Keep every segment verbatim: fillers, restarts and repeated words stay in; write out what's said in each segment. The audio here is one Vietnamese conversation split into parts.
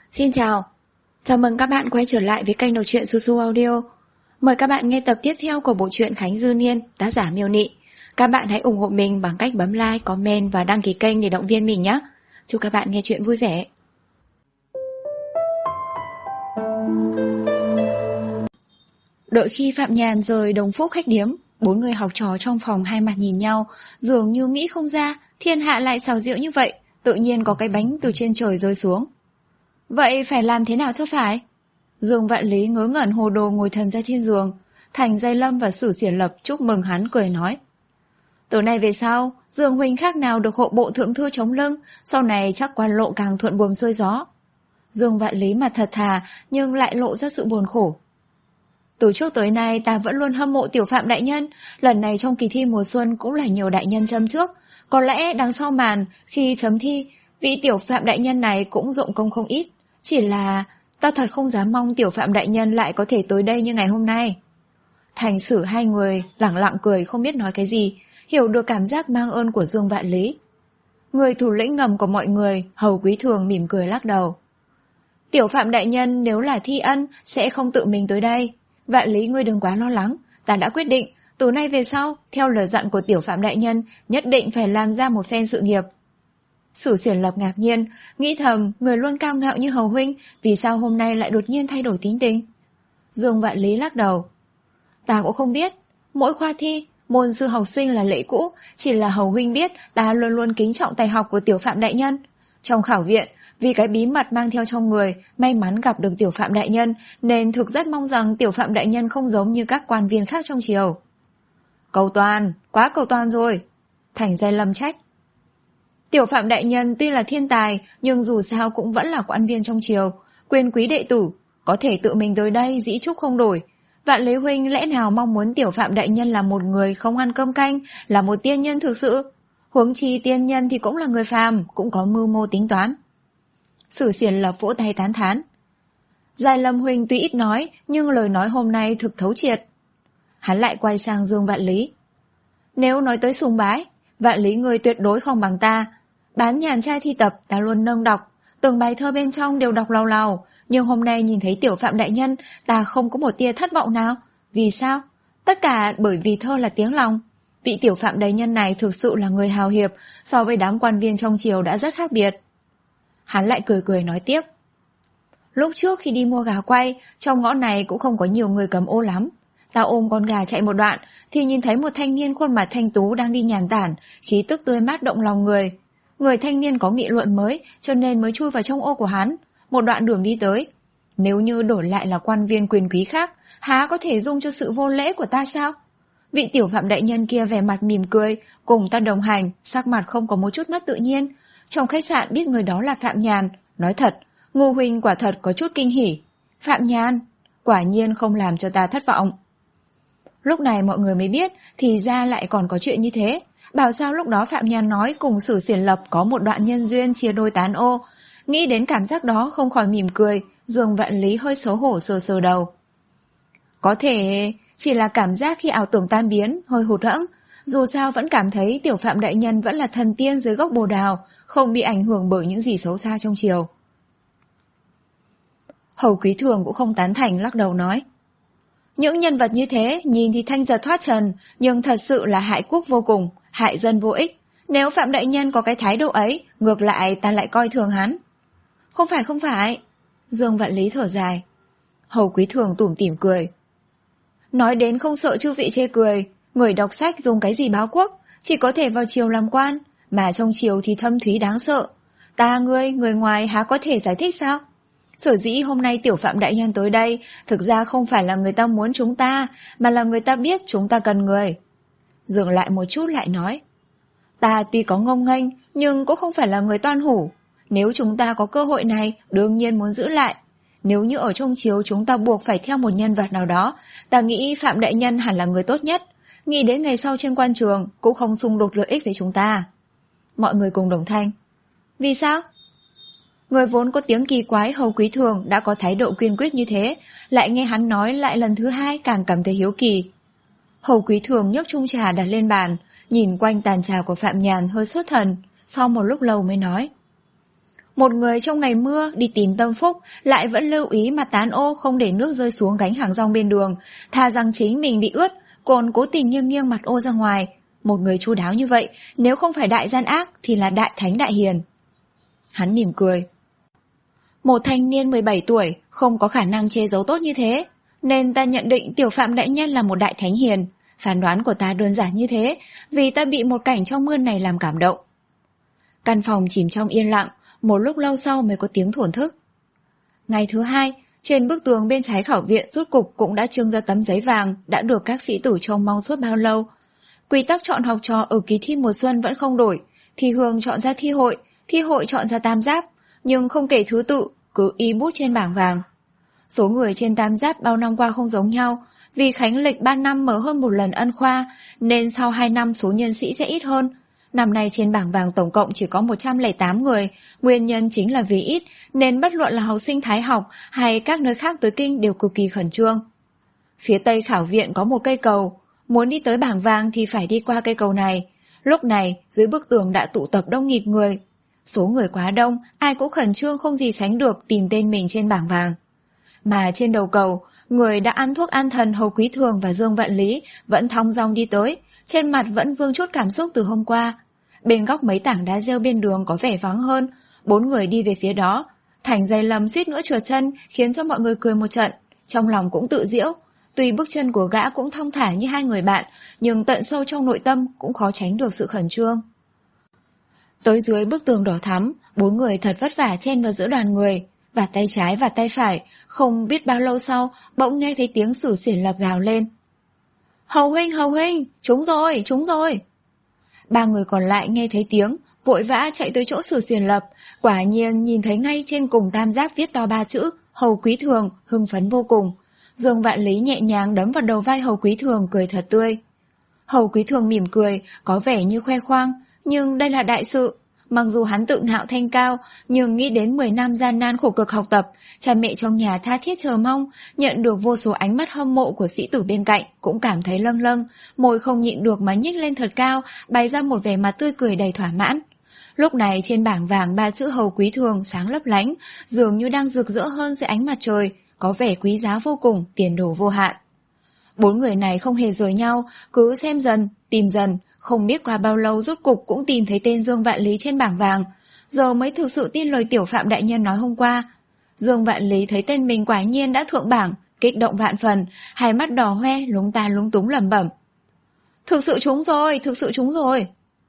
Xin chào, chào mừng các bạn quay trở lại với kênh đọc truyện Su Su Audio. Mời các bạn nghe tập tiếp theo của bộ truyện Khánh Dư Niên, tác giả Miêu Nị. Các bạn hãy ủng hộ mình bằng cách bấm like, comment và đăng ký kênh để động viên mình nhé. Chúc các bạn nghe truyện vui vẻ. Đợi khi Phạm Nhàn rời Đồng Phúc khách điếm, bốn người học trò trong phòng hai mặt nhìn nhau, dường như nghĩ không ra thiên hạ lại xào rượu như vậy, tự nhiên có cái bánh từ trên trời rơi xuống. Vậy phải làm thế nào cho phải? Dương Vạn Lý ngớ ngẩn hồ đồ ngồi thần ra trên giường. Thành Giai Lâm và Sử Xiển Lập chúc mừng hắn cười nói: từ nay về sau, Dương huynh khác nào được hộ bộ thượng thư chống lưng, sau này chắc quan lộ càng thuận buồm xuôi gió. Dương Vạn Lý mặt thật thà nhưng lại lộ ra sự buồn khổ. Từ trước tới nay ta vẫn luôn hâm mộ Tiểu Phạm đại nhân, lần này trong kỳ thi mùa xuân cũng là nhiều đại nhân châm trước, có lẽ đằng sau màn khi chấm thi, vị Tiểu Phạm đại nhân này cũng dụng công không ít. Chỉ là ta thật không dám mong Tiểu Phạm đại nhân lại có thể tới đây như ngày hôm nay. Thành Sử hai người lẳng lặng cười không biết nói cái gì, hiểu được cảm giác mang ơn của Dương Vạn Lý. Người thủ lĩnh ngầm của mọi người, Hầu Quý Thường mỉm cười lắc đầu. Tiểu Phạm đại nhân nếu là thi ân sẽ không tự mình tới đây. Vạn Lý ngươi đừng quá lo lắng, ta đã quyết định, từ nay về sau, theo lời dặn của Tiểu Phạm đại nhân, nhất định phải làm ra một phen sự nghiệp. Sử Xiển Lập ngạc nhiên, nghĩ thầm người luôn cao ngạo như Hầu huynh, vì sao hôm nay lại đột nhiên thay đổi tính tình? Dương Vạn Lý lắc đầu. Ta cũng không biết, mỗi khoa thi, môn sư học sinh là lệ cũ, chỉ là Hầu huynh biết ta luôn luôn kính trọng tài học của Tiểu Phạm đại nhân. Trong khảo viện, vì cái bí mật mang theo trong người, may mắn gặp được Tiểu Phạm đại nhân, nên thực rất mong rằng Tiểu Phạm đại nhân không giống như các quan viên khác trong triều. Cầu toàn, quá cầu toàn rồi. Thành Giai Lâm trách. Tiểu Phạm đại nhân tuy là thiên tài, nhưng dù sao cũng vẫn là quan viên trong triều, quyền quý đệ tử, có thể tự mình tới đây dĩ trúc không đổi. Vạn Lý huynh lẽ nào mong muốn Tiểu Phạm đại nhân là một người không ăn cơm canh, là một tiên nhân thực sự? Huống chi tiên nhân thì cũng là người phàm, cũng có mưu mô tính toán. Sử Xiển Lập vỗ tay tán thán. Giai Lâm huynh tuy ít nói, nhưng lời nói hôm nay thực thấu triệt. Hắn lại quay sang Dương Vạn Lý. Nếu nói tới sùng bái, Vạn Lý người tuyệt đối không bằng ta. Bán nhàn trai thi tập ta luôn nâng đọc, từng bài thơ bên trong đều đọc lào lào, nhưng hôm nay nhìn thấy Tiểu Phạm đại nhân, ta không có một tia thất vọng nào. Vì sao? Tất cả bởi vì thơ là tiếng lòng. Vị Tiểu Phạm đại nhân này thực sự là người hào hiệp, so với đám quan viên trong triều đã rất khác biệt. Hắn lại cười cười nói tiếp. Lúc trước khi đi mua gà quay, trong ngõ này cũng không có nhiều người cầm ô lắm. Ta ôm con gà chạy một đoạn, thì nhìn thấy một thanh niên khuôn mặt thanh tú đang đi nhàn tản, khí tức tươi mát động lòng người. Người thanh niên có nghị luận mới, cho nên mới chui vào trong ô của hắn. Một đoạn đường đi tới. Nếu như đổi lại là quan viên quyền quý khác, há có thể dung cho sự vô lễ của ta sao? Vị Tiểu Phạm đại nhân kia vẻ mặt mỉm cười, cùng ta đồng hành, sắc mặt không có một chút mất tự nhiên. Trong khách sạn biết người đó là Phạm Nhàn, nói thật, Ngô huynh quả thật có chút kinh hỉ. Phạm Nhàn, quả nhiên không làm cho ta thất vọng. Lúc này mọi người mới biết, thì ra lại còn có chuyện như thế. Bảo sao lúc đó Phạm Nhàn nói cùng Sử Xiển Lập có một đoạn nhân duyên chia đôi tán ô. Nghĩ đến cảm giác đó không khỏi mỉm cười, Dương Vạn Lý hơi xấu hổ sờ sờ đầu. Có thể chỉ là cảm giác khi ảo tưởng tan biến, hơi hụt hẫng. Dù sao vẫn cảm thấy Tiểu Phạm đại nhân vẫn là thần tiên dưới gốc bồ đào, không bị ảnh hưởng bởi những gì xấu xa trong triều. Hầu Quý Thường cũng không tán thành, lắc đầu nói. Những nhân vật như thế nhìn thì thanh giật thoát trần, nhưng thật sự là hại quốc vô cùng, hại dân vô ích. Nếu Phạm đại nhân có cái thái độ ấy, ngược lại ta lại coi thường hắn. Không phải không phải. Dương Vạn Lý thở dài. Hầu Quý Thường tủm tỉm cười. Nói đến không sợ chư vị chê cười, người đọc sách dùng cái gì báo quốc, chỉ có thể vào triều làm quan, mà trong triều thì thâm thúy đáng sợ. Ta ngươi, người ngoài há có thể giải thích sao? Sở dĩ hôm nay Tiểu Phạm đại nhân tới đây, thực ra không phải là người ta muốn chúng ta, mà là người ta biết chúng ta cần người. Dừng lại một chút lại nói. Ta tuy có ngông nghênh, nhưng cũng không phải là người toan hủ. Nếu chúng ta có cơ hội này, đương nhiên muốn giữ lại. Nếu như ở trong triều chúng ta buộc phải theo một nhân vật nào đó, ta nghĩ Phạm đại nhân hẳn là người tốt nhất. Nghĩ đến ngày sau trên quan trường, cũng không xung đột lợi ích với chúng ta. Mọi người cùng đồng thanh. Vì sao? Người vốn có tiếng kỳ quái Hầu Quý Thường đã có thái độ kiên quyết như thế, lại nghe hắn nói lại lần thứ hai càng cảm thấy hiếu kỳ. Hầu Quý Thường nhấc chung trà đặt lên bàn, nhìn quanh tàn trà của Phạm Nhàn hơi sốt thần, sau một lúc lâu mới nói. Một người trong ngày mưa đi tìm tâm phúc lại vẫn lưu ý mà tán ô không để nước rơi xuống gánh hàng rong bên đường, thà rằng chính mình bị ướt, còn cố tình nghiêng nghiêng mặt ô ra ngoài. Một người chu đáo như vậy, nếu không phải đại gian ác thì là đại thánh đại hiền. Hắn mỉm cười. Một thanh niên mười bảy tuổi không có khả năng che giấu tốt như thế, nên ta nhận định Tiểu Phạm đại nhân là một đại thánh hiền. Phán đoán của ta đơn giản như thế, vì ta bị một cảnh trong mưa này làm cảm động. Căn phòng chìm trong yên lặng, một lúc lâu sau mới có tiếng thổn thức. Ngày thứ hai, trên bức tường bên trái khảo viện rốt cục cũng đã trưng ra tấm giấy vàng đã được các sĩ tử trông mong suốt bao lâu. Quy tắc chọn học trò ở kỳ thi mùa xuân vẫn không đổi, thi hương chọn ra thi hội, thi hội chọn ra tam giáp, nhưng không kể thứ tự, cứ y bút trên bảng vàng. Số người trên tam giáp bao năm qua không giống nhau, vì khánh lịch ba năm mở hơn một lần ân khoa, nên sau hai năm số nhân sĩ sẽ ít hơn. Năm nay trên bảng vàng tổng cộng chỉ có một trăm lẻ tám người, nguyên nhân chính là vì ít, nên bất luận là học sinh Thái học hay các nơi khác tới kinh đều cực kỳ khẩn trương. Phía tây khảo viện có một cây cầu, muốn đi tới bảng vàng thì phải đi qua cây cầu này. Lúc này, dưới bức tường đã tụ tập đông nghịt người. Số người quá đông, ai cũng khẩn trương không gì sánh được tìm tên mình trên bảng vàng. Mà trên đầu cầu, người đã ăn thuốc an thần Hầu Quý Thường và Dương Vạn Lý vẫn thong dong đi tới, trên mặt vẫn vương chút cảm xúc từ hôm qua. Bên góc mấy tảng đá rêu bên đường có vẻ vắng hơn, bốn người đi về phía đó. Thành giày lầm suýt nữa trượt chân khiến cho mọi người cười một trận, trong lòng cũng tự giễu. Tuy bước chân của gã cũng thong thả như hai người bạn, nhưng tận sâu trong nội tâm cũng khó tránh được sự khẩn trương. Tới dưới bức tường đỏ thắm, bốn người thật vất vả chen vào giữa đoàn người, và tay trái và tay phải, không biết bao lâu sau, bỗng nghe thấy tiếng Sử Xiển Lập gào lên. Hầu huynh, hầu huynh, trúng rồi, trúng rồi. Ba người còn lại nghe thấy tiếng, vội vã chạy tới chỗ Sử Xiển Lập, quả nhiên nhìn thấy ngay trên cùng tam giác viết to ba chữ, Hầu Quý Thường, hưng phấn vô cùng. Dương Vạn Lý nhẹ nhàng đấm vào đầu vai Hầu Quý Thường cười thật tươi. Hầu Quý Thường mỉm cười, có vẻ như khoe khoang, nhưng đây là đại sự. Mặc dù hắn tự ngạo thanh cao, nhưng nghĩ đến mười năm gian nan khổ cực học tập, cha mẹ trong nhà tha thiết chờ mong, nhận được vô số ánh mắt hâm mộ của sĩ tử bên cạnh, cũng cảm thấy lâng lâng, môi không nhịn được mà nhích lên thật cao, bày ra một vẻ mặt tươi cười đầy thỏa mãn. Lúc này trên bảng vàng ba chữ Hầu Quý Thường sáng lấp lánh, dường như đang rực rỡ hơn dưới ánh mặt trời, có vẻ quý giá vô cùng, tiền đồ vô hạn. Bốn người này không hề rời nhau, cứ xem dần, tìm dần, không biết qua bao lâu rốt cục cũng tìm thấy tên Dương Vạn Lý trên bảng vàng, giờ mới thực sự tin lời Tiểu Phạm đại nhân nói hôm qua. Dương Vạn Lý thấy tên mình quả nhiên đã thượng bảng, kích động vạn phần, hai mắt đỏ hoe, lúng ta lúng túng lẩm bẩm. Thực sự trúng rồi, thực sự trúng rồi.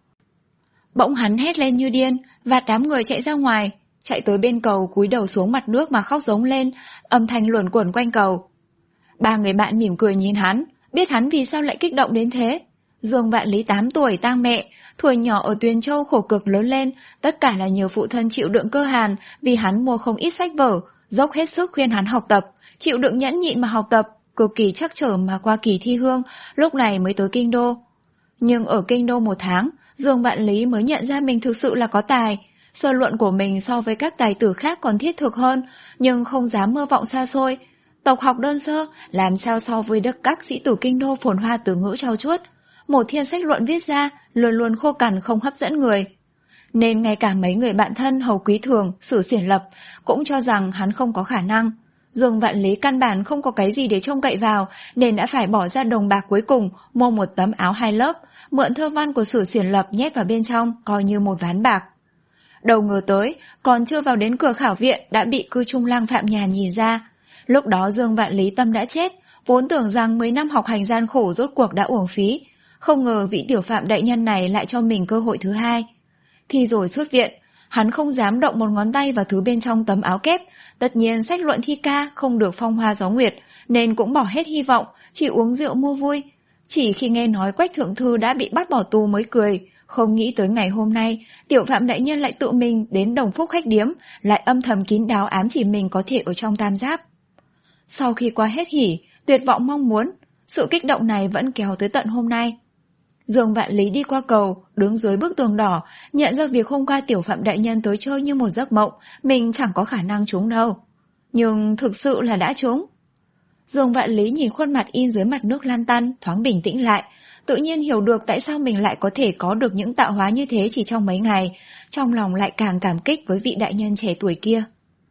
Bỗng hắn hét lên như điên, và đám người chạy ra ngoài, chạy tới bên cầu cúi đầu xuống mặt nước mà khóc giống lên, âm thanh luẩn quẩn quanh cầu. Ba người bạn mỉm cười nhìn hắn, biết hắn vì sao lại kích động đến thế. Dương Vạn Lý tám tuổi tang mẹ, thuở nhỏ ở Tuyền Châu khổ cực lớn lên, tất cả là nhờ phụ thân chịu đựng cơ hàn, vì hắn mua không ít sách vở, dốc hết sức khuyên hắn học tập, chịu đựng nhẫn nhịn mà học tập, cực kỳ trắc trở mà qua kỳ thi hương, lúc này mới tới kinh đô. Nhưng ở kinh đô một tháng, Dương Vạn Lý mới nhận ra mình thực sự là có tài. Sơ luận của mình so với các tài tử khác còn thiết thực hơn, nhưng không dám mơ vọng xa xôi. Tộc học đơn sơ, làm sao so với đất các sĩ tử kinh đô phồn hoa từ ngữ trau chuốt. Một thiên sách luận viết ra, luôn luôn khô cằn không hấp dẫn người. Nên ngay cả mấy người bạn thân Hầu Quý Thường, Sử Xiển Lập cũng cho rằng hắn không có khả năng. Dương Vạn Lý căn bản không có cái gì để trông cậy vào, nên đã phải bỏ ra đồng bạc cuối cùng mua một tấm áo hai lớp, mượn thơ văn của Sử Xiển Lập nhét vào bên trong, coi như một ván bạc. Đầu ngờ tới, còn chưa vào đến cửa khảo viện đã bị cư trung lang Phạm Nhàn nhìn ra. Lúc đó Dương Vạn Lý tâm đã chết, vốn tưởng rằng mười năm học hành gian khổ rốt cuộc đã uổng phí. Không ngờ vị Tiểu Phạm đại nhân này lại cho mình cơ hội thứ hai. Thì rồi xuất viện, hắn không dám động một ngón tay vào thứ bên trong tấm áo kép. Tất nhiên sách luận thi ca không được phong hoa gió nguyệt, nên cũng bỏ hết hy vọng, chỉ uống rượu mua vui. Chỉ khi nghe nói Quách thượng thư đã bị bắt bỏ tù mới cười, không nghĩ tới ngày hôm nay, Tiểu Phạm đại nhân lại tự mình đến Đồng Phúc khách điếm, lại âm thầm kín đáo ám chỉ mình có thể ở trong tam giáp. Sau khi qua hết hỉ, tuyệt vọng mong muốn, sự kích động này vẫn kéo tới tận hôm nay. Dương Vạn Lý đi qua cầu, đứng dưới bức tường đỏ, nhận ra việc hôm qua Tiểu Phạm đại nhân tới chơi như một giấc mộng, mình chẳng có khả năng trúng đâu. Nhưng thực sự là đã trúng. Dương Vạn Lý nhìn khuôn mặt in dưới mặt nước lan tăn, thoáng bình tĩnh lại, tự nhiên hiểu được tại sao mình lại có thể có được những tạo hóa như thế chỉ trong mấy ngày, trong lòng lại càng cảm kích với vị đại nhân trẻ tuổi kia.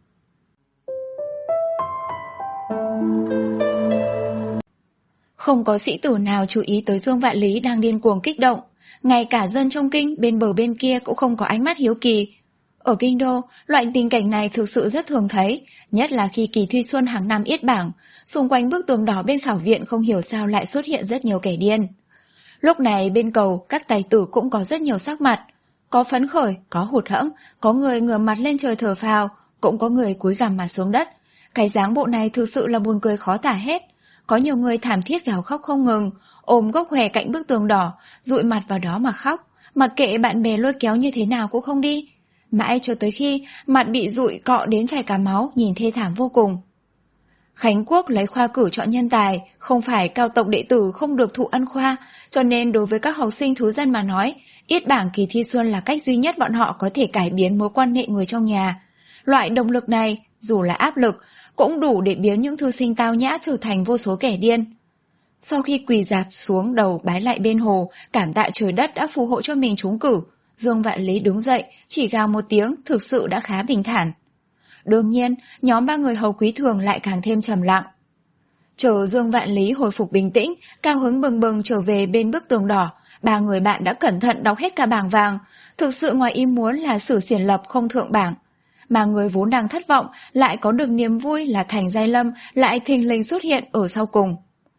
Không có sĩ tử nào chú ý tới Dương Vạn Lý đang điên cuồng kích động, ngay cả dân trong kinh bên bờ bên kia cũng không có ánh mắt hiếu kỳ. Ở kinh đô, loại tình cảnh này thực sự rất thường thấy, nhất là khi kỳ thi xuân hàng năm yết bảng, xung quanh bức tường đỏ bên khảo viện không hiểu sao lại xuất hiện rất nhiều kẻ điên. Lúc này bên cầu, các tài tử cũng có rất nhiều sắc mặt, có phấn khởi, có hụt hẫng, có người ngửa mặt lên trời thở phào, cũng có người cúi gằm mặt xuống đất. Cái dáng bộ này thực sự là buồn cười khó tả hết. Có nhiều người thảm thiết gào khóc không ngừng, ôm gốc hòe cạnh bức tường đỏ, dụi mặt vào đó mà khóc, mặc kệ bạn bè lôi kéo như thế nào cũng không đi. Mãi cho tới khi mặt bị dụi cọ đến chảy cả máu, nhìn thê thảm vô cùng. Khánh Quốc lấy khoa cử chọn nhân tài, không phải cao tộc đệ tử không được thụ ân khoa, cho nên đối với các học sinh thứ dân mà nói, yết bảng kỳ thi xuân là cách duy nhất bọn họ có thể cải biến mối quan hệ người trong nhà. Loại động lực này, dù là áp lực, cũng đủ để biến những thư sinh tao nhã trở thành vô số kẻ điên. Sau khi quỳ rạp xuống đầu bái lại bên hồ, cảm tạ trời đất đã phù hộ cho mình trúng cử, Dương Vạn Lý đứng dậy, chỉ gào một tiếng, thực sự đã khá bình thản. Đương nhiên, nhóm ba người hầu quý thường lại càng thêm trầm lặng. Chờ Dương Vạn Lý hồi phục bình tĩnh, cao hứng bừng bừng trở về bên bức tường đỏ, ba người bạn đã cẩn thận đọc hết cả bảng vàng, thực sự ngoài ý muốn là Sử Xiển Lập không thượng bảng. Mà người vốn đang thất vọng lại có được niềm vui là Thành Giai Lâm lại thình lình xuất hiện ở sau cùng.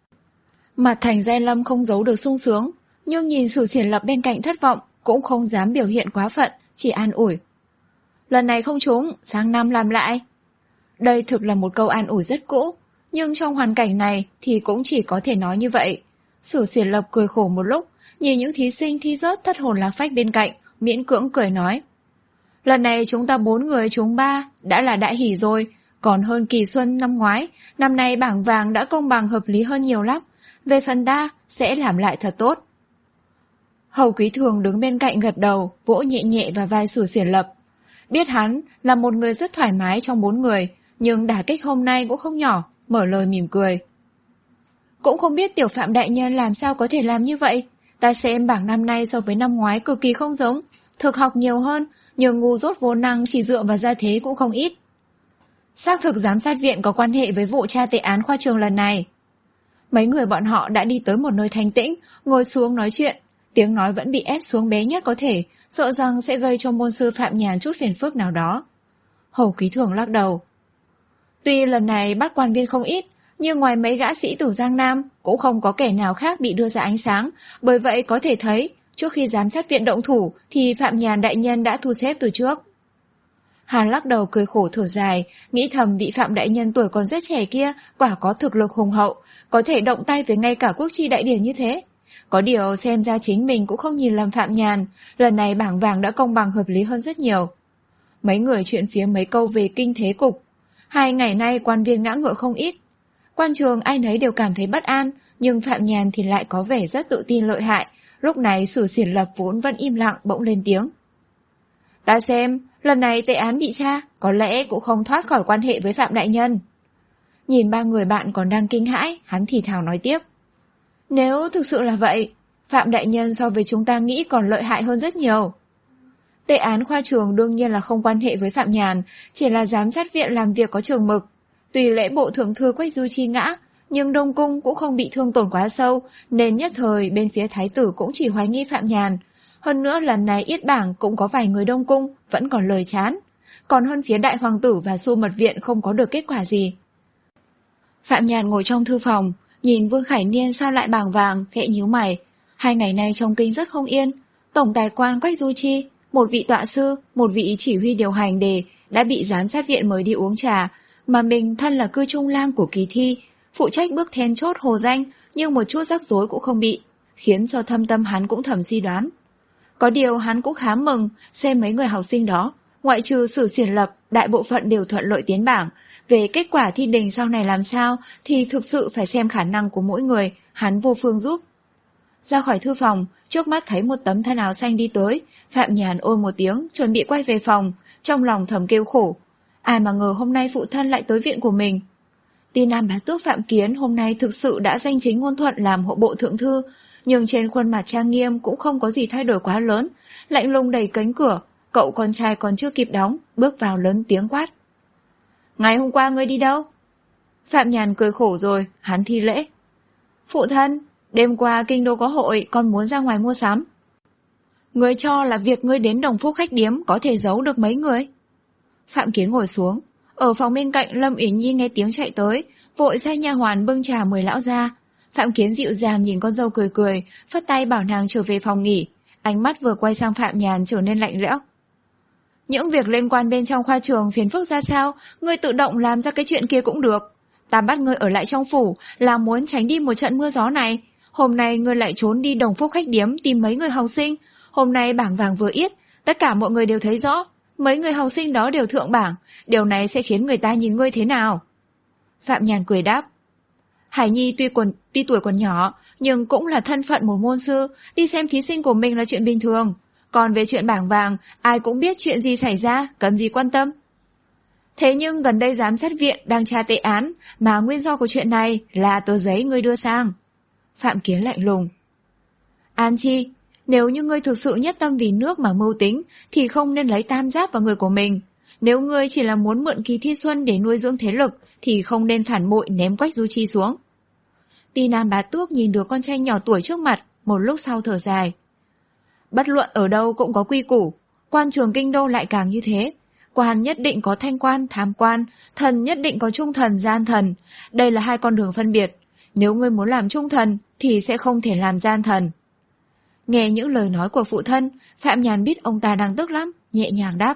Mặt Thành Giai Lâm không giấu được sung sướng, nhưng nhìn Sử Xiển Lập bên cạnh thất vọng, cũng không dám biểu hiện quá phận, chỉ an ủi. Lần này không trúng, sang năm làm lại. Đây thực là một câu an ủi rất cũ, nhưng trong hoàn cảnh này thì cũng chỉ có thể nói như vậy. Sử Xiển Lập cười khổ một lúc, nhìn những thí sinh thi rớt thất hồn lạc phách bên cạnh, miễn cưỡng cười nói. Lần này chúng ta bốn người trúng ba, đã là đại hỷ rồi, còn hơn kỳ xuân năm ngoái, năm nay bảng vàng đã công bằng hợp lý hơn nhiều lắm. Về phần ta, sẽ làm lại thật tốt. Hầu Quý Thường đứng bên cạnh gật đầu, vỗ nhẹ nhẹ vào vai Sử Xiển Lập. Biết hắn là một người rất thoải mái trong bốn người, nhưng đả kích hôm nay cũng không nhỏ, mở lời mỉm cười. Cũng không biết tiểu Phạm đại nhân làm sao có thể làm như vậy. Ta xem bảng năm nay so với năm ngoái cực kỳ không giống, thực học nhiều hơn, nhưng ngu dốt vô năng chỉ dựa vào gia thế cũng không ít. Xác thực giám sát viện có quan hệ với vụ tra tệ án khoa trường lần này. Mấy người bọn họ đã đi tới một nơi thanh tĩnh, ngồi xuống nói chuyện, tiếng nói vẫn bị ép xuống bé nhất có thể, sợ rằng sẽ gây cho môn sư Phạm Nhàn chút phiền phức nào đó. Hầu Quý Thường lắc đầu. Tuy lần này bắt quan viên không ít, nhưng ngoài mấy gã sĩ tử Giang Nam, cũng không có kẻ nào khác bị đưa ra ánh sáng, bởi vậy có thể thấy, trước khi giám sát viện động thủ thì Phạm Nhàn đại nhân đã thu xếp từ trước. Hàn lắc đầu cười khổ thở dài, nghĩ thầm vị Phạm đại nhân tuổi còn rất trẻ kia quả có thực lực hùng hậu, có thể động tay với ngay cả quốc chi đại điển như thế. Có điều xem ra chính mình cũng không nhìn lầm Phạm Nhàn, lần này bảng vàng đã công bằng hợp lý hơn rất nhiều. Mấy người chuyện phía mấy câu về kinh thế cục. Hai ngày nay quan viên ngã ngựa không ít. Quan trường ai nấy đều cảm thấy bất an, nhưng Phạm Nhàn thì lại có vẻ rất tự tin lợi hại. Lúc này Sử Xiển Lập vốn vẫn im lặng bỗng lên tiếng. Ta xem, lần này tệ án bị tra, có lẽ cũng không thoát khỏi quan hệ với Phạm đại nhân. Nhìn ba người bạn còn đang kinh hãi, hắn thì thào nói tiếp. Nếu thực sự là vậy, Phạm đại nhân so với chúng ta nghĩ còn lợi hại hơn rất nhiều. Tệ án khoa trường đương nhiên là không quan hệ với Phạm Nhàn, chỉ là giám sát viện làm việc có trường mực. Tuy lễ bộ thượng thư Quách Du Chi ngã, nhưng Đông Cung cũng không bị thương tổn quá sâu, nên nhất thời bên phía thái tử cũng chỉ hoài nghi Phạm Nhàn. Hơn nữa lần này yết bảng cũng có vài người Đông Cung vẫn còn lời chán, còn hơn phía đại hoàng tử và Xu Mật viện không có được kết quả gì. Phạm Nhàn ngồi trong thư phòng, nhìn Vương Khải Niên sao lại bảng vàng, khẽ nhíu mày. Hai ngày nay trong kinh rất không yên, tổng tài quan Quách Du Chi, một vị tọa sư, một vị chỉ huy điều hành đề đã bị giám sát viện mời đi uống trà, mà mình thân là cư trung lang của kỳ thi, phụ trách bước then chốt hồ danh, nhưng một chút rắc rối cũng không bị, khiến cho thâm tâm hắn cũng thầm suy đoán. Có điều hắn cũng khá mừng xem mấy người học sinh đó, ngoại trừ Sử Xiển Lập, đại bộ phận đều thuận lợi tiến bảng. Về kết quả thi đình sau này làm sao thì thực sự phải xem khả năng của mỗi người, hắn vô phương giúp. Ra khỏi thư phòng, trước mắt thấy một tấm thân áo xanh đi tới, Phạm Nhàn ôi một tiếng, chuẩn bị quay về phòng, trong lòng thầm kêu khổ. Ai mà ngờ hôm nay phụ thân lại tới viện của mình. Tin Nam Bá Tước Phạm Kiến hôm nay thực sự đã danh chính ngôn thuận làm hộ bộ thượng thư, nhưng trên khuôn mặt trang nghiêm cũng không có gì thay đổi quá lớn, lạnh lùng đẩy cánh cửa, cậu con trai còn chưa kịp đóng, bước vào lớn tiếng quát. Ngày hôm qua ngươi đi đâu? Phạm Nhàn cười khổ rồi, hắn thi lễ. Phụ thân, đêm qua kinh đô có hội, con muốn ra ngoài mua sắm. Ngươi cho là việc ngươi đến Đồng Phúc khách điếm có thể giấu được mấy người? Phạm Kiến ngồi xuống. Ở phòng bên cạnh, Lâm Uyển Nhi nghe tiếng chạy tới, vội sai nha hoàn bưng trà mời lão ra. Phạm Kiến dịu dàng nhìn con dâu cười cười, phất tay bảo nàng trở về phòng nghỉ. Ánh mắt vừa quay sang Phạm Nhàn trở nên lạnh lẽo. Những việc liên quan bên trong khoa trường phiền phức ra sao, ngươi tự động làm ra cái chuyện kia cũng được. Ta bắt ngươi ở lại trong phủ là muốn tránh đi một trận mưa gió này. Hôm nay ngươi lại trốn đi Đồng Phúc khách điếm tìm mấy người học sinh. Hôm nay bảng vàng vừa yết, tất cả mọi người đều thấy rõ. Mấy người học sinh đó đều thượng bảng, điều này sẽ khiến người ta nhìn ngươi thế nào? Phạm Nhàn cười đáp. Hải Nhi tuy, còn, tuy tuổi còn nhỏ, nhưng cũng là thân phận một môn sư, đi xem thí sinh của mình là chuyện bình thường. Còn về chuyện bảng vàng, ai cũng biết chuyện gì xảy ra, cần gì quan tâm. Thế nhưng gần đây giám sát viện đang tra tệ án, mà nguyên do của chuyện này là tờ giấy ngươi đưa sang. Phạm Kiến lạnh lùng. An Chi, nếu như ngươi thực sự nhất tâm vì nước mà mưu tính, thì không nên lấy tam giáp vào người của mình. Nếu ngươi chỉ là muốn mượn kỳ thi xuân để nuôi dưỡng thế lực, thì không nên phản bội ném Quách Du Chi xuống. Ti Nam Bá Tước nhìn đứa con trai nhỏ tuổi trước mặt, một lúc sau thở dài. Bất luận ở đâu cũng có quy củ, quan trường kinh đô lại càng như thế. Quan nhất định có thanh quan, tham quan, thần nhất định có trung thần, gian thần. Đây là hai con đường phân biệt. Nếu ngươi muốn làm trung thần, thì sẽ không thể làm gian thần. Nghe những lời nói của phụ thân, Phạm Nhàn biết ông ta đang tức lắm, nhẹ nhàng đáp.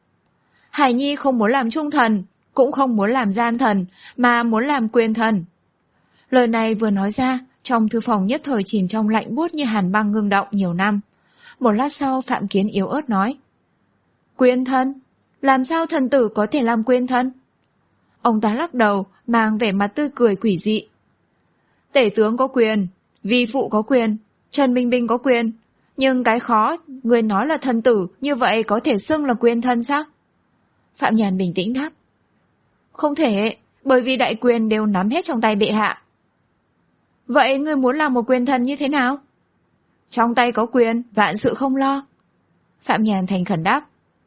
Hải Nhi không muốn làm trung thần, cũng không muốn làm gian thần, mà muốn làm quyền thần. Lời này vừa nói ra, trong thư phòng nhất thời chìm trong lạnh buốt như hàn băng ngưng động nhiều năm. Một lát sau Phạm Kiến yếu ớt nói. Quyền thần? Làm sao thần tử có thể làm quyền thần? Ông ta lắc đầu, mang vẻ mặt tươi cười quỷ dị. Tể tướng có quyền, vi phụ có quyền, Trần Minh Bình có quyền. Nhưng cái khó, người nói là thần tử, như vậy có thể xưng là quyền thần sao? Phạm Nhàn bình tĩnh đáp. Không thể, bởi vì đại quyền đều nắm hết trong tay bệ hạ. Vậy ngươi muốn làm một quyền thần như thế nào? Trong tay có quyền, vạn sự không lo. Phạm Nhàn thành khẩn đáp.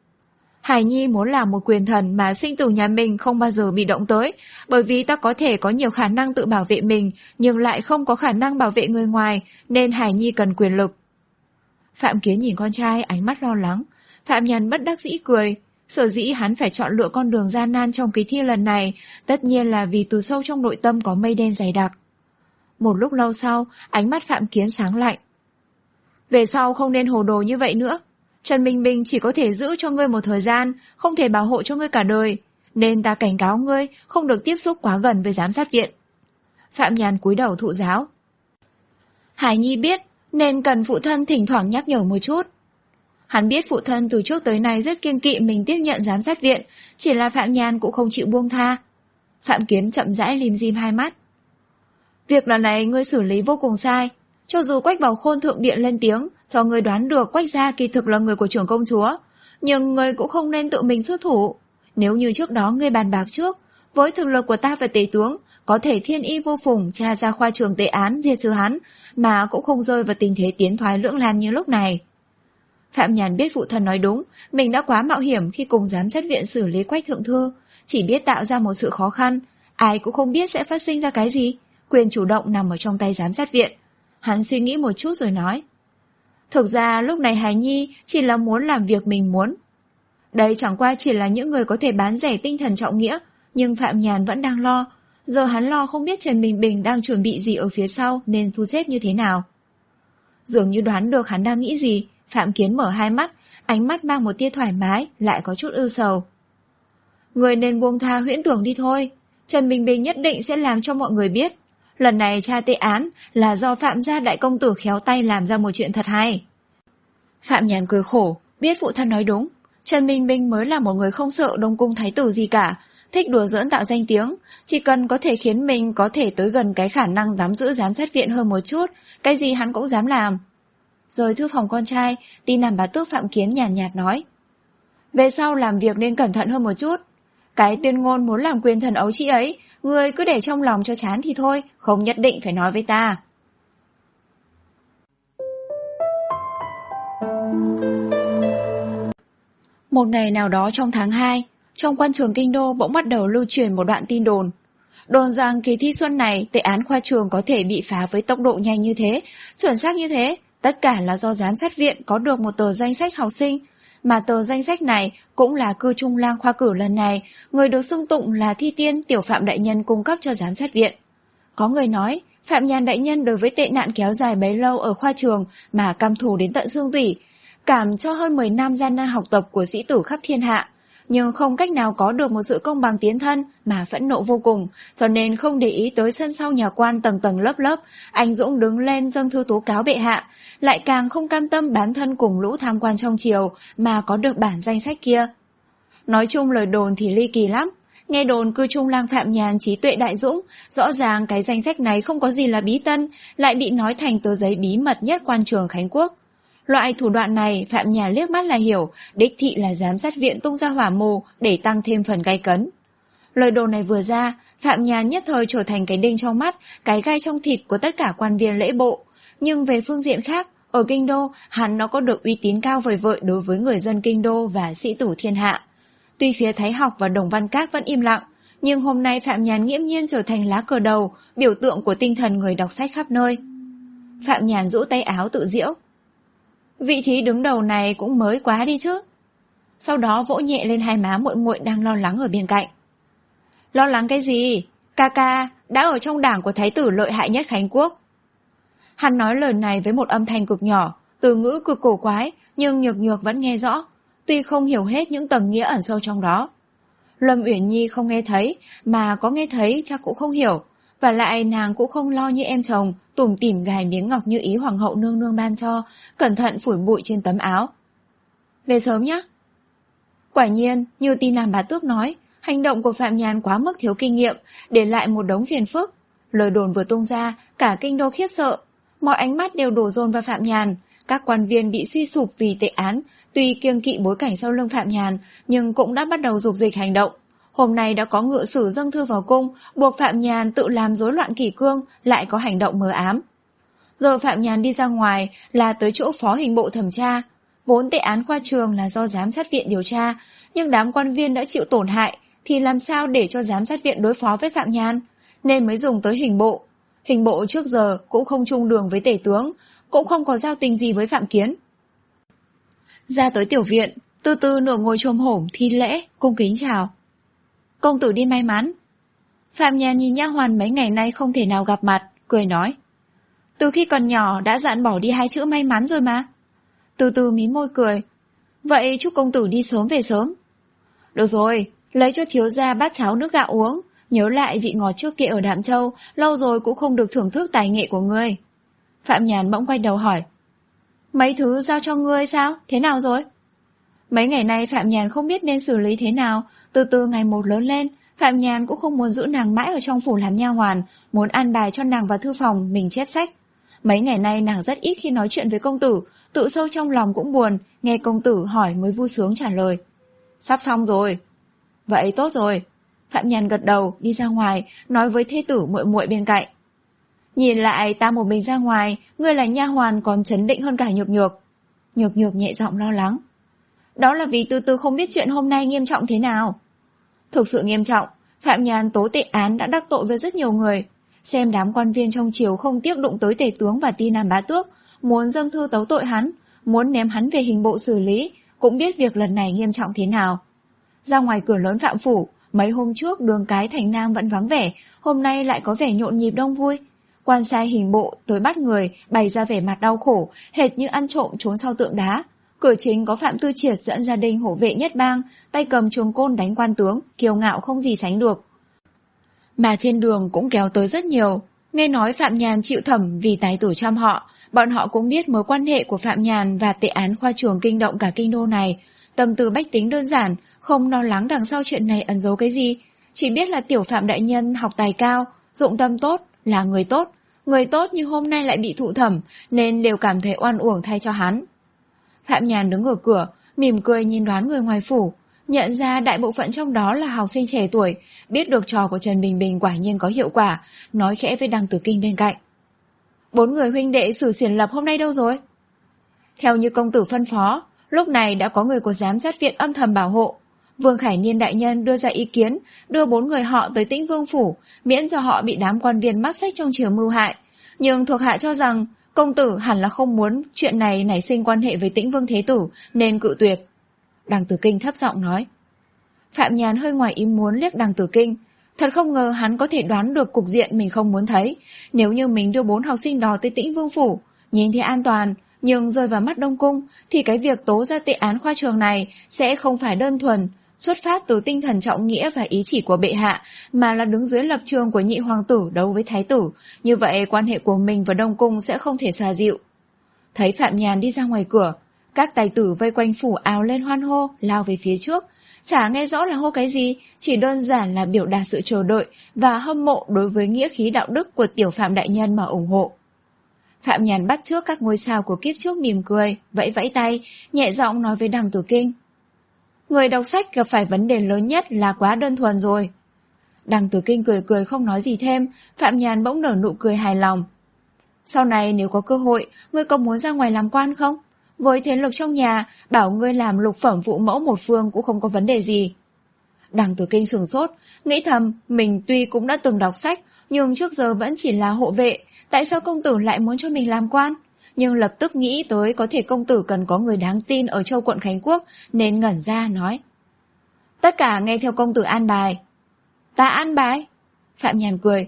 Hải Nhi muốn làm một quyền thần mà sinh tử nhà mình không bao giờ bị động tới, bởi vì ta có thể có nhiều khả năng tự bảo vệ mình, nhưng lại không có khả năng bảo vệ người ngoài, nên Hải Nhi cần quyền lực. Phạm Kiến nhìn con trai, ánh mắt lo lắng. Phạm Nhàn bất đắc dĩ cười. Sở dĩ hắn phải chọn lựa con đường gian nan trong kỳ thi lần này, tất nhiên là vì từ sâu trong nội tâm có mây đen dày đặc. Một lúc lâu sau, ánh mắt Phạm Kiến sáng lạnh. Về sau không nên hồ đồ như vậy nữa. Trần Minh Bình chỉ có thể giữ cho ngươi một thời gian, không thể bảo hộ cho ngươi cả đời. Nên ta cảnh cáo ngươi không được tiếp xúc quá gần với giám sát viện. Phạm Nhàn cúi đầu thụ giáo. Hải Nhi biết, nên cần phụ thân thỉnh thoảng nhắc nhở một chút. Hắn biết phụ thân từ trước tới nay rất kiêng kỵ mình tiếp nhận giám sát viện, chỉ là Phạm Nhàn cũng không chịu buông tha. Phạm Kiến chậm rãi lim dim hai mắt. Việc lần này ngươi xử lý vô cùng sai. Cho dù Quách Bảo Khôn thượng điện lên tiếng, cho ngươi đoán được Quách gia kỳ thực là người của trưởng công chúa, nhưng ngươi cũng không nên tự mình xuất thủ. Nếu như trước đó ngươi bàn bạc trước, với thực lực của ta và tể tướng, có thể thiên y vô phùng tra ra khoa trường tệ án diệt trừ hắn, mà cũng không rơi vào tình thế tiến thoái lưỡng lan như lúc này. Phạm Nhàn biết phụ thân nói đúng, mình đã quá mạo hiểm khi cùng giám sát viện xử lý Quách thượng thư, chỉ biết tạo ra một sự khó khăn, ai cũng không biết sẽ phát sinh ra cái gì, quyền chủ động nằm ở trong tay giám sát viện. Hắn suy nghĩ một chút rồi nói. Thực ra lúc này Hải Nhi chỉ là muốn làm việc mình muốn. Đây chẳng qua chỉ là những người có thể bán rẻ tinh thần trọng nghĩa, nhưng Phạm Nhàn vẫn đang lo. Giờ hắn lo không biết Trần Minh Bình đang chuẩn bị gì ở phía sau nên thu xếp như thế nào. Dường như đoán được hắn đang nghĩ gì, Phạm Kiến mở hai mắt, ánh mắt mang một tia thoải mái, lại có chút ưu sầu. Người nên buông tha huyễn tưởng đi thôi. Trần Minh Bình nhất định sẽ làm cho mọi người biết. Lần này tra tệ án là do Phạm gia đại công tử khéo tay làm ra một chuyện thật hay. Phạm Nhàn cười khổ, biết phụ thân nói đúng. Trần Minh Bình mới là một người không sợ Đông Cung thái tử gì cả, thích đùa giỡn tạo danh tiếng. Chỉ cần có thể khiến mình có thể tới gần cái khả năng nắm giữ giám sát viện hơn một chút, cái gì hắn cũng dám làm. Rời thư phòng con trai, Ti Nam Bá Tước Phạm Kiến nhàn nhạt, nhạt nói. Về sau làm việc nên cẩn thận hơn một chút. Cái tuyên ngôn muốn làm quyền thần ấu trĩ ấy, người cứ để trong lòng cho chán thì thôi, không nhất định phải nói với ta. Một ngày nào đó trong tháng hai, trong quan trường kinh đô bỗng bắt đầu lưu truyền một đoạn tin đồn. Đồn rằng kỳ thi xuân này tệ án khoa trường có thể bị phá với tốc độ nhanh như thế, chuẩn xác như thế, tất cả là do giám sát viện có được một tờ danh sách học sinh. Mà tờ danh sách này cũng là cư trung lang khoa cử lần này, người được xưng tụng là thi tiên Tiểu Phạm đại nhân cung cấp cho giám sát viện. Có người nói, Phạm Nhàn đại nhân đối với tệ nạn kéo dài bấy lâu ở khoa trường mà căm thù đến tận xương tủy, cảm cho hơn mười năm gian nan học tập của sĩ tử khắp thiên hạ, nhưng không cách nào có được một sự công bằng tiến thân mà phẫn nộ vô cùng, cho nên không để ý tới sân sau nhà quan tầng tầng lớp lớp, anh dũng đứng lên dâng thư tố cáo bệ hạ, lại càng không cam tâm bán thân cùng lũ tham quan trong triều mà có được bản danh sách kia. Nói chung lời đồn thì ly kỳ lắm. Nghe đồn cư trung lang Phạm Nhàn trí tuệ đại dũng, rõ ràng cái danh sách này không có gì là bí tân, lại bị nói thành tờ giấy bí mật nhất quan trường Khánh Quốc. Loại thủ đoạn này Phạm Nhàn liếc mắt là hiểu, đích thị là giám sát viện tung ra hỏa mù để tăng thêm phần gay cấn. Lời đồn này vừa ra, Phạm Nhàn nhất thời trở thành cái đinh trong mắt, cái gai trong thịt của tất cả quan viên lễ bộ. Nhưng về phương diện khác, ở kinh đô, hắn nó có được uy tín cao vời vợi đối với người dân kinh đô và sĩ tử thiên hạ. Tuy phía Thái Học và Đồng Văn Các vẫn im lặng, nhưng hôm nay Phạm Nhàn nghiễm nhiên trở thành lá cờ đầu, biểu tượng của tinh thần người đọc sách khắp nơi. Phạm Nhàn rũ tay áo tự giễu. Vị trí đứng đầu này cũng mới quá đi chứ. Sau đó vỗ nhẹ lên hai má muội muội đang lo lắng ở bên cạnh. Lo lắng cái gì? Ca ca đã ở trong đảng của thái tử lợi hại nhất Khánh Quốc. Hắn nói lời này với một âm thanh cực nhỏ, từ ngữ cực cổ quái, nhưng Nhược Nhược vẫn nghe rõ, tuy không hiểu hết những tầng nghĩa ẩn sâu trong đó. Lâm Uyển Nhi không nghe thấy, mà có nghe thấy chắc cũng không hiểu, và lại nàng cũng không lo như em chồng, tủm tỉm gài miếng ngọc như ý hoàng hậu nương nương ban cho, cẩn thận phủi bụi trên tấm áo. Về sớm nhé. Quả nhiên, như tin Nam Bá Tước nói, hành động của Phạm Nhàn quá mức thiếu kinh nghiệm, để lại một đống phiền phức. Lời đồn vừa tung ra, cả kinh đô khiếp sợ, mọi ánh mắt đều đổ dồn vào Phạm Nhàn. Các quan viên bị suy sụp vì tệ án, tuy kiêng kỵ bối cảnh sau lưng Phạm Nhàn, nhưng cũng đã bắt đầu dục dịch hành động. Hôm nay đã có ngự sử dâng thư vào cung, buộc Phạm Nhàn tự làm rối loạn kỷ cương, lại có hành động mờ ám. Giờ Phạm Nhàn đi ra ngoài là tới chỗ phó hình bộ thẩm tra. Vốn tệ án khoa trường là do giám sát viện điều tra, nhưng đám quan viên đã chịu tổn hại, thì làm sao để cho giám sát viện đối phó với Phạm Nhàn, nên mới dùng tới hình bộ. Hình bộ trước giờ cũng không chung đường với tể tướng, cũng không có giao tình gì với Phạm Kiến. Ra tới tiểu viện, từ từ nửa ngồi chồm hổm thi lễ, cung kính chào. Công tử đi may mắn. Phạm Nhàn nhìn nha hoàn mấy ngày nay không thể nào gặp mặt, cười nói. Từ khi còn nhỏ đã dặn bỏ đi hai chữ may mắn rồi mà. Từ từ mím môi cười. Vậy chúc công tử đi sớm về sớm. Được rồi, lấy cho thiếu gia bát cháo nước gạo uống, nhớ lại vị ngọt trước kia ở Đạm Châu, lâu rồi cũng không được thưởng thức tài nghệ của ngươi. Phạm Nhàn bỗng quay đầu hỏi. Mấy thứ giao cho ngươi sao? Thế nào rồi? Mấy ngày nay Phạm Nhàn không biết nên xử lý thế nào, từ từ ngày một lớn lên, Phạm Nhàn cũng không muốn giữ nàng mãi ở trong phủ làm nha hoàn, muốn an bài cho nàng vào thư phòng mình chép sách. Mấy ngày nay nàng rất ít khi nói chuyện với công tử, tự sâu trong lòng cũng buồn, nghe công tử hỏi mới vui sướng trả lời. Sắp xong rồi. Vậy tốt rồi. Phạm Nhàn gật đầu, đi ra ngoài, nói với thê tử muội muội bên cạnh. Nhìn lại ta một mình ra ngoài, ngươi là nha hoàn còn trấn định hơn cả Nhược Nhược. Nhược Nhược nhẹ giọng lo lắng. Đó là vì từ từ không biết chuyện hôm nay nghiêm trọng thế nào. Thực sự nghiêm trọng, Phạm Nhàn tố tệ án đã đắc tội với rất nhiều người. Xem đám quan viên trong triều không tiếc đụng tới tể tướng và Ti Nam Bá Tước, muốn dâng thư tấu tội hắn, muốn ném hắn về hình bộ xử lý, cũng biết việc lần này nghiêm trọng thế nào. Ra ngoài cửa lớn Phạm Phủ, mấy hôm trước đường cái thành Nam vẫn vắng vẻ, hôm nay lại có vẻ nhộn nhịp đông vui. Quan sai hình bộ tới bắt người, bày ra vẻ mặt đau khổ, hệt như ăn trộm trốn sau tượng đá. Cửa chính có Phạm Tư Triệt dẫn gia đình hộ vệ nhất bang, tay cầm trường côn đánh quan tướng, kiêu ngạo không gì sánh được. Mà trên đường cũng kéo tới rất nhiều. Nghe nói Phạm Nhàn chịu thẩm vì tài tử trăm họ, bọn họ cũng biết mối quan hệ của Phạm Nhàn và tệ án khoa trường kinh động cả kinh đô này. Tâm tư bách tính đơn giản, không lo lắng đằng sau chuyện này ẩn giấu cái gì, chỉ biết là tiểu Phạm đại nhân học tài cao, dụng tâm tốt, là người tốt. Người tốt như hôm nay lại bị thụ thẩm, nên đều cảm thấy oan uổng thay cho hắn. Phạm Nhàn đứng ở cửa, mỉm cười nhìn đoán người ngoài phủ, nhận ra đại bộ phận trong đó là học sinh trẻ tuổi, biết được trò của Trần Bình Bình quả nhiên có hiệu quả, nói khẽ với Đăng Tử Kinh bên cạnh. Bốn người huynh đệ Sử Xiển Lập hôm nay đâu rồi? Theo như công tử phân phó, Lúc này đã có người của giám sát viện âm thầm bảo hộ. Vương Khải Niên đại nhân đưa ra ý kiến đưa bốn người họ tới Tĩnh Vương phủ, miễn cho họ bị đám quan viên mắt xích trong triều mưu hại. Nhưng thuộc hạ cho rằng công tử hẳn là không muốn chuyện này nảy sinh quan hệ với Tĩnh Vương Thế Tử nên cự tuyệt. Đằng Tử Kinh thấp giọng nói. Phạm Nhàn hơi ngoài ý muốn liếc Đằng Tử Kinh. Thật không ngờ hắn có thể đoán được cục diện mình không muốn thấy. Nếu như mình đưa bốn học sinh đó tới Tĩnh Vương phủ, nhìn thì an toàn, nhưng rơi vào mắt Đông Cung thì cái việc tố ra tệ án khoa trường này sẽ không phải đơn thuần xuất phát từ tinh thần trọng nghĩa và ý chỉ của bệ hạ, mà là đứng dưới lập trường của nhị hoàng tử đấu với thái tử. Như vậy quan hệ của mình và Đông Cung sẽ không thể xoa dịu. Thấy Phạm Nhàn đi ra ngoài cửa, các tài tử vây quanh phủ ào lên hoan hô, lao về phía trước. Chả nghe rõ là hô cái gì, chỉ đơn giản là biểu đạt sự chờ đợi và hâm mộ đối với nghĩa khí đạo đức của tiểu Phạm đại nhân mà ủng hộ. Phạm Nhàn bắt chước các ngôi sao của kiếp trước mỉm cười, vẫy vẫy tay, nhẹ giọng nói với Đằng Tử Kinh. Người đọc sách gặp phải vấn đề lớn nhất là quá đơn thuần rồi. Đằng Tử Kinh cười cười không nói gì thêm, Phạm Nhàn bỗng nở nụ cười hài lòng. Sau này nếu có cơ hội, ngươi có muốn ra ngoài làm quan không? Với thế lực trong nhà, bảo ngươi làm lục phẩm phụ mẫu một phương cũng không có vấn đề gì. Đằng Tử Kinh sửng sốt, nghĩ thầm mình tuy cũng đã từng đọc sách, nhưng trước giờ vẫn chỉ là hộ vệ, tại sao công tử lại muốn cho mình làm quan? Nhưng lập tức nghĩ tới có thể công tử cần có người đáng tin ở châu quận Khánh Quốc, nên ngẩn ra nói. Tất cả nghe theo công tử an bài. Ta an bài? Phạm Nhàn cười.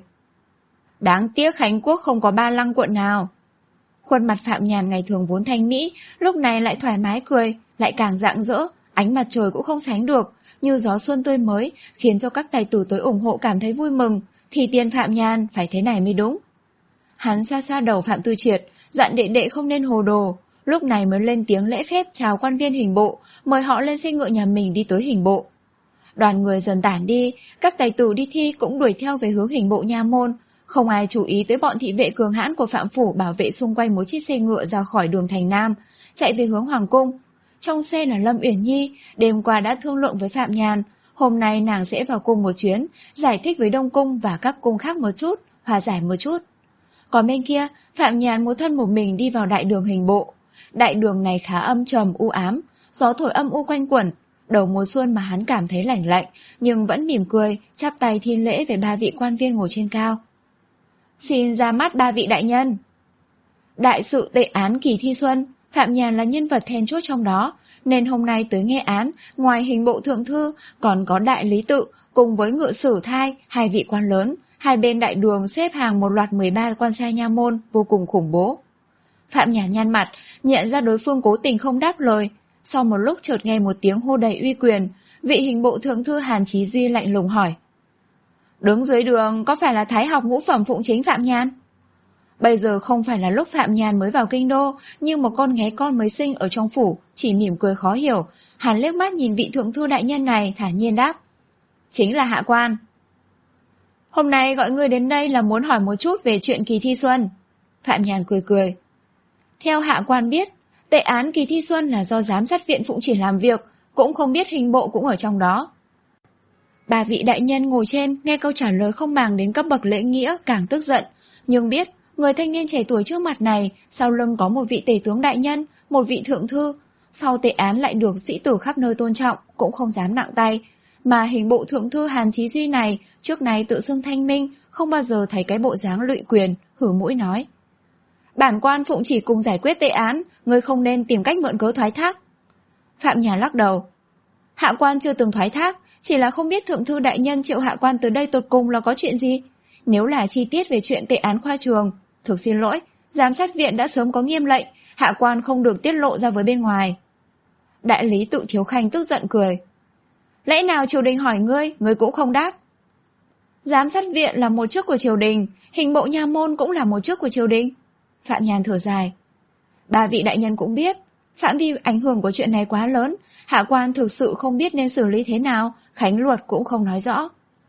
Đáng tiếc Khánh Quốc không có ba lăng quận nào. Khuôn mặt Phạm Nhàn ngày thường vốn thanh mỹ, lúc này lại thoải mái cười, lại càng rạng rỡ, ánh mặt trời cũng không sánh được, như gió xuân tươi mới, khiến cho các tài tử tới ủng hộ cảm thấy vui mừng, thì tiền Phạm Nhàn phải thế này mới đúng. Hắn xoa xoa đầu Phạm Tư Triệt, dặn đệ đệ không nên hồ đồ, lúc này mới lên tiếng lễ phép chào quan viên hình bộ, mời họ lên xe ngựa nhà mình đi tới hình bộ. Đoàn người dần tản đi, các tài tử đi thi cũng đuổi theo về hướng hình bộ nha môn, không ai chú ý tới bọn thị vệ cường hãn của Phạm phủ bảo vệ xung quanh một chiếc xe ngựa ra khỏi đường thành Nam, chạy về hướng Hoàng cung. Trong xe là Lâm Uyển Nhi, đêm qua đã thương lượng với Phạm Nhàn, hôm nay nàng sẽ vào cung một chuyến, giải thích với Đông Cung và các cung khác một chút, hòa giải một chút. Còn bên kia, Phạm Nhàn một thân một mình đi vào đại đường hình bộ. Đại đường này khá âm trầm u ám, gió thổi âm u quanh quẩn. Đầu mùa xuân mà hắn cảm thấy lạnh lạnh, nhưng vẫn mỉm cười, chắp tay thi lễ về ba vị quan viên ngồi trên cao. Xin ra mắt ba vị đại nhân. Đại sự tệ án kỳ thi xuân, Phạm Nhàn là nhân vật then chốt trong đó, nên hôm nay tới nghe án, ngoài hình bộ thượng thư, còn có đại lý tự cùng với ngự sử thai, hai vị quan lớn. Hai bên đại đường xếp hàng một loạt mười ba quan sai nha môn vô cùng khủng bố. Phạm Nhàn nhăn mặt, nhận ra đối phương cố tình không đáp lời. Sau một lúc chợt nghe một tiếng hô đầy uy quyền, vị hình bộ thượng thư Hàn Chí Duy lạnh lùng hỏi. Đứng dưới đường có phải là thái học ngũ phẩm phụng chính Phạm Nhàn? Bây giờ không phải là lúc Phạm Nhàn mới vào kinh đô, nhưng một con nghé con mới sinh ở trong phủ chỉ mỉm cười khó hiểu. Hàn liếc mắt nhìn vị thượng thư đại nhân này, thản nhiên đáp. Chính là hạ quan. Hôm nay gọi ngươi đến đây là muốn hỏi một chút về chuyện kỳ thi xuân. Phạm Nhàn cười cười. Theo hạ quan biết, tệ án kỳ thi xuân là do giám sát viện phụng chỉ làm việc, cũng không biết hình bộ cũng ở trong đó. Ba vị đại nhân ngồi trên nghe câu trả lời không màng đến cấp bậc lễ nghĩa càng tức giận, nhưng biết người thanh niên trẻ tuổi trước mặt này sau lưng có một vị tể tướng đại nhân, một vị thượng thư, sau tệ án lại được sĩ tử khắp nơi tôn trọng, cũng không dám nặng tay. Mà hình bộ thượng thư Hàn Chí Duy này trước này tự xưng thanh minh, không bao giờ thấy cái bộ dáng lụy quyền, hử mũi nói. Bản quan phụng chỉ cùng giải quyết tệ án, ngươi không nên tìm cách mượn cớ thoái thác. Phạm Nhàn lắc đầu. Hạ quan chưa từng thoái thác, chỉ là không biết thượng thư đại nhân triệu hạ quan tới đây tột cùng là có chuyện gì. Nếu là chi tiết về chuyện tệ án khoa trường, thực xin lỗi, giám sát viện đã sớm có nghiêm lệnh, hạ quan không được tiết lộ ra với bên ngoài. Đại lý Tự Thiếu Khanh tức giận cười. Lẽ nào triều đình hỏi ngươi, ngươi cũng không đáp? Giám sát viện là một chức của triều đình, hình bộ nha môn cũng là một chức của triều đình. Phạm Nhàn thở dài. Ba vị đại nhân cũng biết, phạm vi ảnh hưởng của chuyện này quá lớn, hạ quan thực sự không biết nên xử lý thế nào, khánh luật cũng không nói rõ.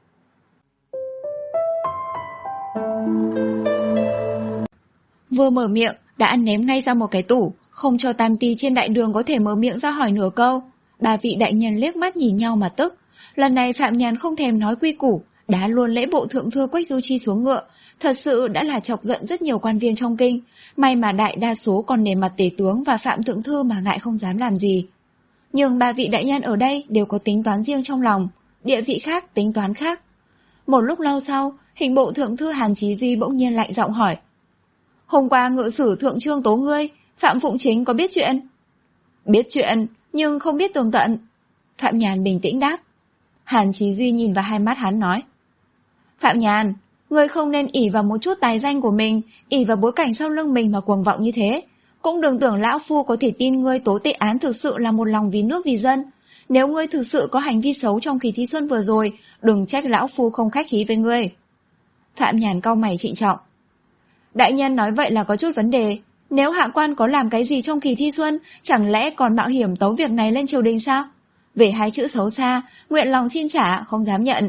Vừa mở miệng, đã ném ngay ra một cái tủ, không cho tam ti trên đại đường có thể mở miệng ra hỏi nửa câu. Ba vị đại nhân liếc mắt nhìn nhau mà tức. Lần này Phạm Nhàn không thèm nói quy củ, đá luôn lễ bộ thượng thư Quách Du Chi xuống ngựa, thật sự đã là chọc giận rất nhiều quan viên trong kinh, may mà đại đa số còn nể mặt tể tướng và Phạm thượng thư mà ngại không dám làm gì. Nhưng ba vị đại nhân ở đây đều có tính toán riêng trong lòng, địa vị khác tính toán khác. Một lúc lâu sau, hình bộ thượng thư Hàn Chí Duy bỗng nhiên lạnh giọng hỏi: "Hôm qua ngự sử thượng trương tố ngươi, Phạm Phụng Chính có biết chuyện?" "Biết chuyện, nhưng không biết tường tận." Phạm Nhàn bình tĩnh đáp. Hàn Chí Duy nhìn vào hai mắt hắn nói: "Phạm Nhàn, ngươi không nên ỷ vào một chút tài danh của mình, ỷ vào bối cảnh sau lưng mình mà cuồng vọng như thế. Cũng đừng tưởng lão phu có thể tin ngươi tố tệ án thực sự là một lòng vì nước vì dân. Nếu ngươi thực sự có hành vi xấu trong kỳ thi xuân vừa rồi, đừng trách lão phu không khách khí với ngươi." Phạm Nhàn cau mày trịnh trọng: "Đại nhân nói vậy là có chút vấn đề. Nếu hạ quan có làm cái gì trong kỳ thi xuân, chẳng lẽ còn mạo hiểm tấu việc này lên triều đình sao? Về hai chữ xấu xa, nguyện lòng xin trả, không dám nhận."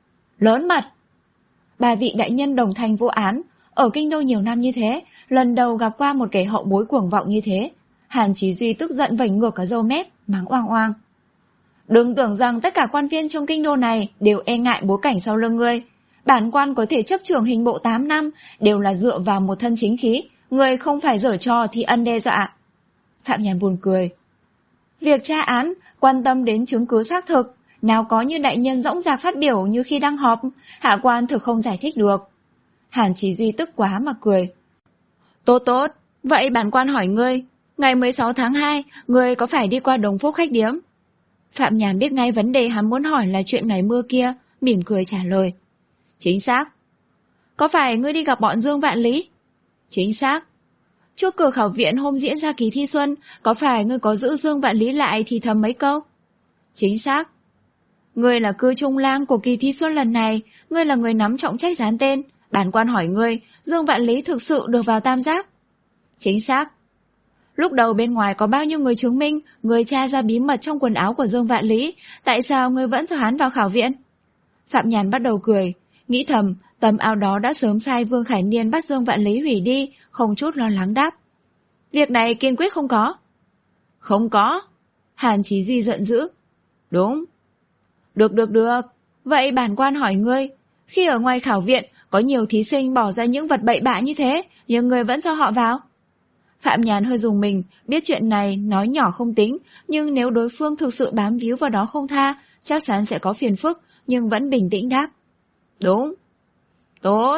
Lớn mật! Ba vị đại nhân đồng thanh vô án, ở kinh đô nhiều năm như thế, lần đầu gặp qua một kẻ hậu bối cuồng vọng như thế. Hàn Chí Duy tức giận vảnh ngược cả râu mép, mắng oang oang: "Đừng tưởng rằng tất cả quan viên trong kinh đô này đều e ngại bối cảnh sau lưng ngươi. Bản quan có thể chấp trưởng hình bộ tám năm đều là dựa vào một thân chính khí, ngươi không phải giở trò thì ân đe dọa." Phạm Nhàn buồn cười: "Việc tra án quan tâm đến chứng cứ xác thực, nào có như đại nhân dõng dạc phát biểu như khi đang họp, hạ quan thực không giải thích được." Hàn Chí Duy tức quá mà cười: "Tốt tốt, vậy bản quan hỏi ngươi, ngày mười sáu tháng hai, ngươi có phải đi qua Đồng Phúc khách điếm?" Phạm Nhàn biết ngay vấn đề hắn muốn hỏi là chuyện ngày mưa kia, mỉm cười trả lời: "Chính xác." "Có phải ngươi đi gặp bọn Dương Vạn Lý?" "Chính xác." "Trước cửa khảo viện hôm diễn ra kỳ thi xuân, có phải ngươi có giữ Dương Vạn Lý lại thì thầm mấy câu?" "Chính xác." "Ngươi là cư trung lang của kỳ thi xuân lần này, ngươi là người nắm trọng trách dán tên. Bản quan hỏi ngươi, Dương Vạn Lý thực sự được vào tam giác?" "Chính xác." "Lúc đầu bên ngoài có bao nhiêu người chứng minh ngươi tra ra bí mật trong quần áo của Dương Vạn Lý, tại sao ngươi vẫn cho hắn vào khảo viện?" Phạm Nhàn bắt đầu cười, nghĩ thầm tấm áo đó đã sớm sai Vương Khải Niên bắt Dương Vạn Lý hủy đi, không chút lo lắng đáp: "Việc này kiên quyết không có." "Không có?" Hàn Chí Duy giận dữ: "Đúng." "Được được được, vậy bản quan hỏi ngươi, khi ở ngoài khảo viện có nhiều thí sinh bỏ ra những vật bậy bạ như thế, nhưng ngươi vẫn cho họ vào?" Phạm Nhàn hơi rùng mình, biết chuyện này nói nhỏ không tính, nhưng nếu đối phương thực sự bám víu vào đó không tha, chắc chắn sẽ có phiền phức, nhưng vẫn bình tĩnh đáp: "Đúng." "Tốt."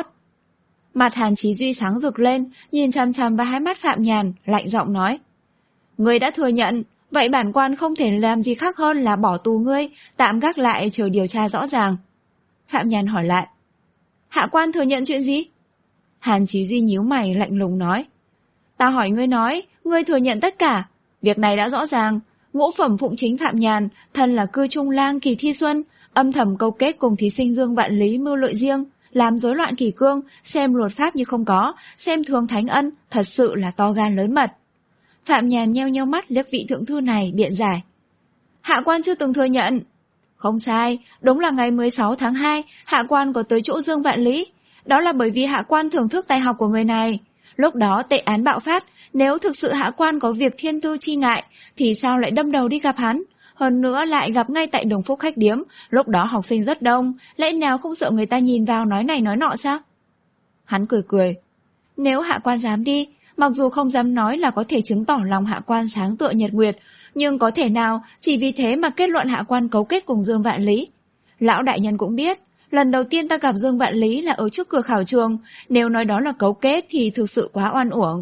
Mặt Hàn Chí Duy sáng rực lên, nhìn chằm chằm vào hai mắt Phạm Nhàn, lạnh giọng nói: "Ngươi đã thừa nhận, vậy bản quan không thể làm gì khác hơn là bỏ tù ngươi, tạm gác lại chờ điều tra rõ ràng." Phạm Nhàn hỏi lại: "Hạ quan thừa nhận chuyện gì?" Hàn Chí Duy nhíu mày lạnh lùng nói: "Ta hỏi ngươi nói, ngươi thừa nhận tất cả. Việc này đã rõ ràng, ngũ phẩm Phụng Chính Phạm Nhàn, thân là cư trung lang kỳ thi xuân, âm thầm câu kết cùng thí sinh Dương Vạn Lý mưu lợi riêng, làm rối loạn kỷ cương, xem luật pháp như không có, xem thường thánh ân, thật sự là to gan lớn mật." Phạm Nhàn nheo nheo mắt liếc vị thượng thư này biện giải: "Hạ quan chưa từng thừa nhận." "Không sai, đúng là ngày mười sáu tháng hai, hạ quan có tới chỗ Dương Vạn Lý. Đó là bởi vì hạ quan thưởng thức tài học của người này. Lúc đó tệ án bạo phát, nếu thực sự hạ quan có việc thiên tư chi ngại, thì sao lại đâm đầu đi gặp hắn? Hơn nữa lại gặp ngay tại Đồng Phúc khách điếm, lúc đó học sinh rất đông, lẽ nào không sợ người ta nhìn vào nói này nói nọ sao?" Hắn cười cười: "Nếu hạ quan dám đi, mặc dù không dám nói là có thể chứng tỏ lòng hạ quan sáng tựa nhật nguyệt, nhưng có thể nào chỉ vì thế mà kết luận hạ quan cấu kết cùng Dương Vạn Lý? Lão đại nhân cũng biết, lần đầu tiên ta gặp Dương Vạn Lý là ở trước cửa khảo trường, nếu nói đó là cấu kết thì thực sự quá oan uổng."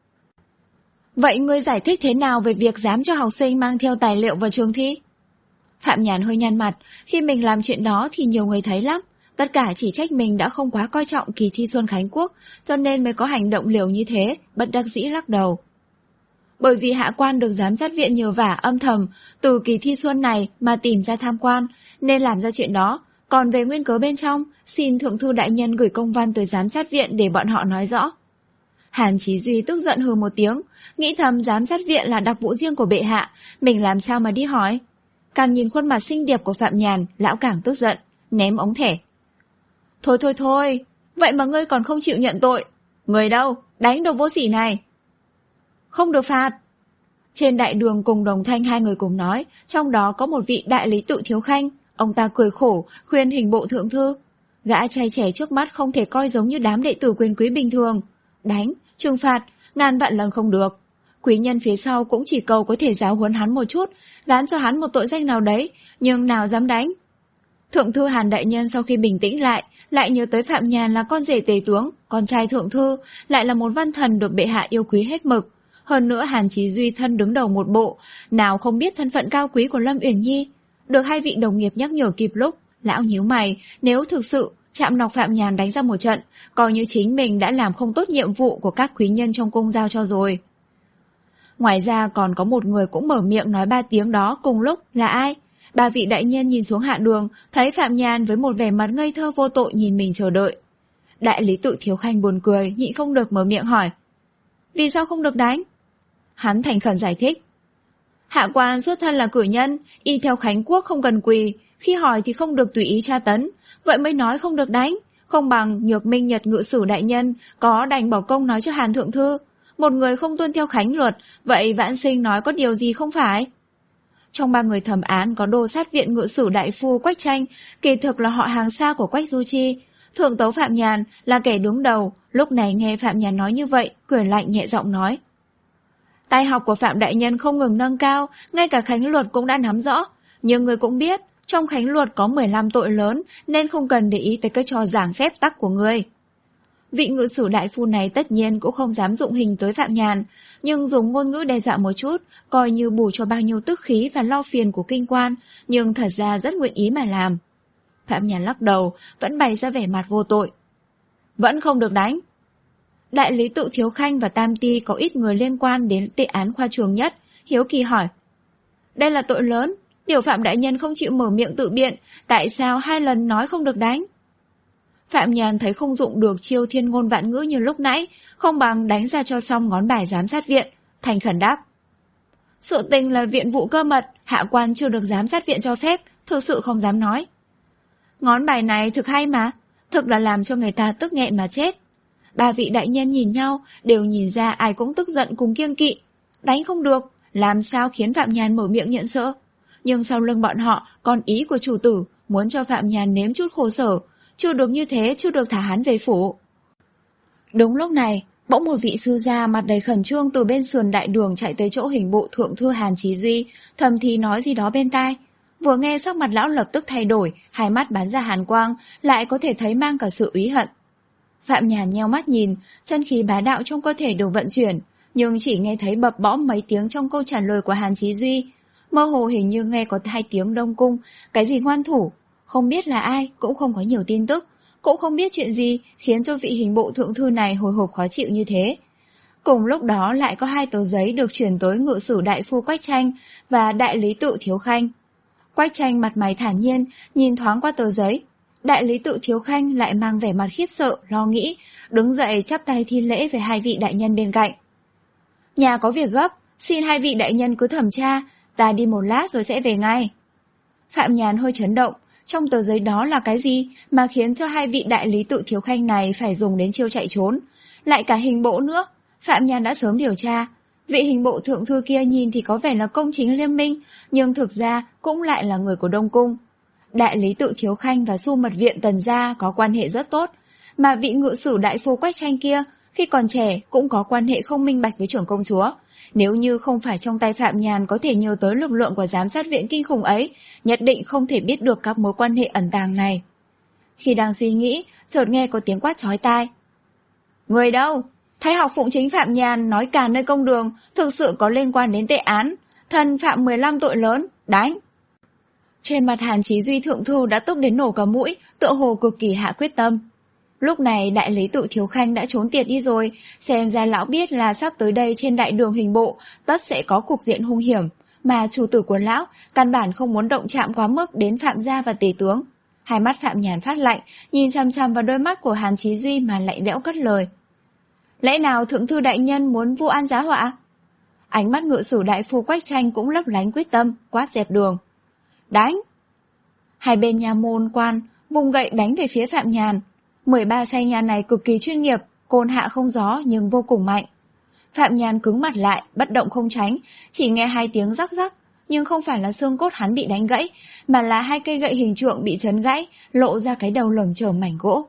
"Vậy ngươi giải thích thế nào về việc dám cho học sinh mang theo tài liệu vào trường thi?" Phạm Nhàn hơi nhăn mặt, khi mình làm chuyện đó thì nhiều người thấy lắm, tất cả chỉ trách mình đã không quá coi trọng kỳ thi Xuân Khánh Quốc, cho nên mới có hành động liều như thế, bất đắc dĩ lắc đầu. "Bởi vì hạ quan được giám sát viện nhờ vả âm thầm từ kỳ thi xuân này mà tìm ra tham quan, nên làm ra chuyện đó. Còn về nguyên cớ bên trong, xin thượng thư đại nhân gửi công văn tới giám sát viện để bọn họ nói rõ." Hàn Chí Duy tức giận hừ một tiếng, nghĩ thầm giám sát viện là đặc vụ riêng của bệ hạ, mình làm sao mà đi hỏi. Càng nhìn khuôn mặt xinh đẹp của Phạm Nhàn, lão càng tức giận, ném ống thẻ: "Thôi thôi thôi, vậy mà ngươi còn không chịu nhận tội. Người đâu, đánh đồ vô sỉ này." "Không được phạt." Trên đại đường cùng Đồng Thanh hai người cùng nói, trong đó có một vị đại lý tự Thiếu Khanh. Ông ta cười khổ, khuyên hình bộ thượng thư: Gã trai trẻ trước mắt không thể coi giống như đám đệ tử quyền quý bình thường. Đánh, trừng phạt, ngàn vạn lần không được. Quý nhân phía sau cũng chỉ cầu có thể giáo huấn hắn một chút, gán cho hắn một tội danh nào đấy, nhưng nào dám đánh. Thượng thư Hàn đại nhân sau khi bình tĩnh lại, lại nhớ tới Phạm Nhàn là con rể tể tướng, con trai thượng thư, lại là một văn thần được bệ hạ yêu quý hết mực. Hơn nữa Hàn Chí Duy thân đứng đầu một bộ, nào không biết thân phận cao quý của Lâm Uyển Nhi. Được hai vị đồng nghiệp nhắc nhở kịp lúc, lão nhíu mày, nếu thực sự chạm nọc Phạm Nhàn đánh ra một trận, coi như chính mình đã làm không tốt nhiệm vụ của các quý nhân trong cung giao cho rồi. Ngoài ra còn có một người cũng mở miệng nói ba tiếng đó cùng lúc, là ai? Ba vị đại nhân nhìn xuống hạ đường, thấy Phạm Nhàn với một vẻ mặt ngây thơ vô tội nhìn mình chờ đợi. Đại lý tự Thiếu Khanh buồn cười, nhịn không được mở miệng hỏi. Vì sao không được đánh? Hắn thành khẩn giải thích. Hạ quan xuất thân là cử nhân, y theo Khánh Quốc không cần quỳ, khi hỏi thì không được tùy ý tra tấn, vậy mới nói không được đánh, không bằng Nhược Minh Nhật ngự sử đại nhân có đành bỏ công nói cho Hàn thượng thư. Một người không tuân theo Khánh luật, vậy vãn sinh nói có điều gì không phải? Trong ba người thẩm án có đô sát viện ngự sử đại phu Quách Tranh, kỳ thực là họ hàng xa của Quách Du Chi. Thượng tấu Phạm Nhàn là kẻ đứng đầu, lúc này nghe Phạm Nhàn nói như vậy, cười lạnh nhẹ giọng nói. Tài học của Phạm đại nhân không ngừng nâng cao, ngay cả Khánh luật cũng đã nắm rõ. Nhưng người cũng biết, trong Khánh luật có mười lăm tội lớn, nên không cần để ý tới cái trò giảng phép tắc của người. Vị ngự sử đại phu này tất nhiên cũng không dám dụng hình tới Phạm Nhàn, nhưng dùng ngôn ngữ đe dọa một chút, coi như bù cho bao nhiêu tức khí và lo phiền của kinh quan, nhưng thật ra rất nguyện ý mà làm. Phạm Nhàn lắc đầu, vẫn bày ra vẻ mặt vô tội. Vẫn không được đánh. Đại lý tự Thiếu Khanh và Tam Ti có ít người liên quan đến tệ án khoa trường nhất, hiếu kỳ hỏi. Đây là tội lớn, tiểu Phạm đại nhân không chịu mở miệng tự biện, tại sao hai lần nói không được đánh? Phạm Nhàn thấy không dụng được chiêu thiên ngôn vạn ngữ như lúc nãy, không bằng đánh ra cho xong ngón bài giám sát viện, thành khẩn đáp. Sự tình là viện vụ cơ mật, hạ quan chưa được giám sát viện cho phép, thực sự không dám nói. Ngón bài này thực hay mà, thực là làm cho người ta tức nghẹn mà chết. Ba vị đại nhân nhìn nhau, đều nhìn ra ai cũng tức giận cùng kiêng kỵ. Đánh không được, làm sao khiến Phạm Nhàn mở miệng nhận sợ. Nhưng sau lưng bọn họ còn ý của chủ tử, muốn cho Phạm Nhàn nếm chút khổ sở. Chưa được như thế, chưa được thả hắn về phủ. Đúng lúc này, bỗng một vị sư gia mặt đầy khẩn trương từ bên sườn đại đường chạy tới chỗ hình bộ thượng thư Hàn Chí Duy, thầm thì nói gì đó bên tai. Vừa nghe sắc mặt lão lập tức thay đổi, hai mắt bắn ra hàn quang, lại có thể thấy mang cả sự úy hận. Phạm Nhàn nheo mắt nhìn, chân khí bá đạo trong cơ thể đều vận chuyển, nhưng chỉ nghe thấy bập bõm mấy tiếng trong câu trả lời của Hàn Chí Duy. Mơ hồ hình như nghe có hai tiếng đông cung, cái gì ngoan thủ. Không biết là ai, cũng không có nhiều tin tức, cũng không biết chuyện gì khiến cho vị hình bộ thượng thư này hồi hộp khó chịu như thế. Cùng lúc đó lại có hai tờ giấy được chuyển tới ngự sử đại phu Quách Tranh và đại lý tự Thiếu Khanh. Quách Tranh mặt mày thản nhiên, nhìn thoáng qua tờ giấy. Đại lý tự Thiếu Khanh lại mang vẻ mặt khiếp sợ, lo nghĩ, đứng dậy chắp tay thi lễ về hai vị đại nhân bên cạnh. Nhà có việc gấp, xin hai vị đại nhân cứ thẩm tra, ta đi một lát rồi sẽ về ngay. Phạm Nhàn hơi chấn động. Trong tờ giấy đó là cái gì mà khiến cho hai vị đại lý tự Thiếu Khanh này phải dùng đến chiêu chạy trốn? Lại cả hình bộ nữa. Phạm Nhàn đã sớm điều tra. Vị hình bộ thượng thư kia nhìn thì có vẻ là công chính liêm minh, nhưng thực ra cũng lại là người của Đông Cung. Đại lý tự Thiếu Khanh và Xu Mật Viện Tần Gia có quan hệ rất tốt, mà vị ngự sử đại phu Quách Tranh kia khi còn trẻ cũng có quan hệ không minh bạch với trưởng công chúa. Nếu như không phải trong tay Phạm Nhàn có thể nhớ tới lực lượng của giám sát viện kinh khủng ấy, nhất định không thể biết được các mối quan hệ ẩn tàng này. Khi đang suy nghĩ, chợt nghe có tiếng quát chói tai. Người đâu? Thái học phụng chính Phạm Nhàn nói càn nơi công đường, thực sự có liên quan đến tệ án, thần phạm mười lăm tội lớn, đánh. Trên mặt Hàn Chí Duy thượng thư đã tức đến nổ cả mũi, tựa hồ cực kỳ hạ quyết tâm. Lúc này đại lý tự Thiếu Khanh đã trốn tiệt đi rồi, xem ra lão biết là sắp tới đây trên đại đường hình bộ tất sẽ có cục diện hung hiểm, mà chủ tử của lão căn bản không muốn động chạm quá mức đến Phạm gia và tể tướng. Hai mắt Phạm Nhàn phát lạnh, nhìn chằm chằm vào đôi mắt của Hàn Chí Duy mà lạnh lẽo cất lời. Lẽ nào thượng thư đại nhân muốn vu an giá họa? Ánh mắt ngự sử đại phu Quách Tranh cũng lấp lánh quyết tâm, quát dẹp đường. Đánh! Hai bên nhà môn quan vùng gậy đánh về phía Phạm Nhàn. mười ba say nhà này cực kỳ chuyên nghiệp, côn hạ không gió nhưng vô cùng mạnh. Phạm Nhàn cứng mặt lại, bất động không tránh, chỉ nghe hai tiếng rắc rắc, nhưng không phải là xương cốt hắn bị đánh gãy, mà là hai cây gậy hình trượng bị chấn gãy, lộ ra cái đầu lởm chởm mảnh gỗ.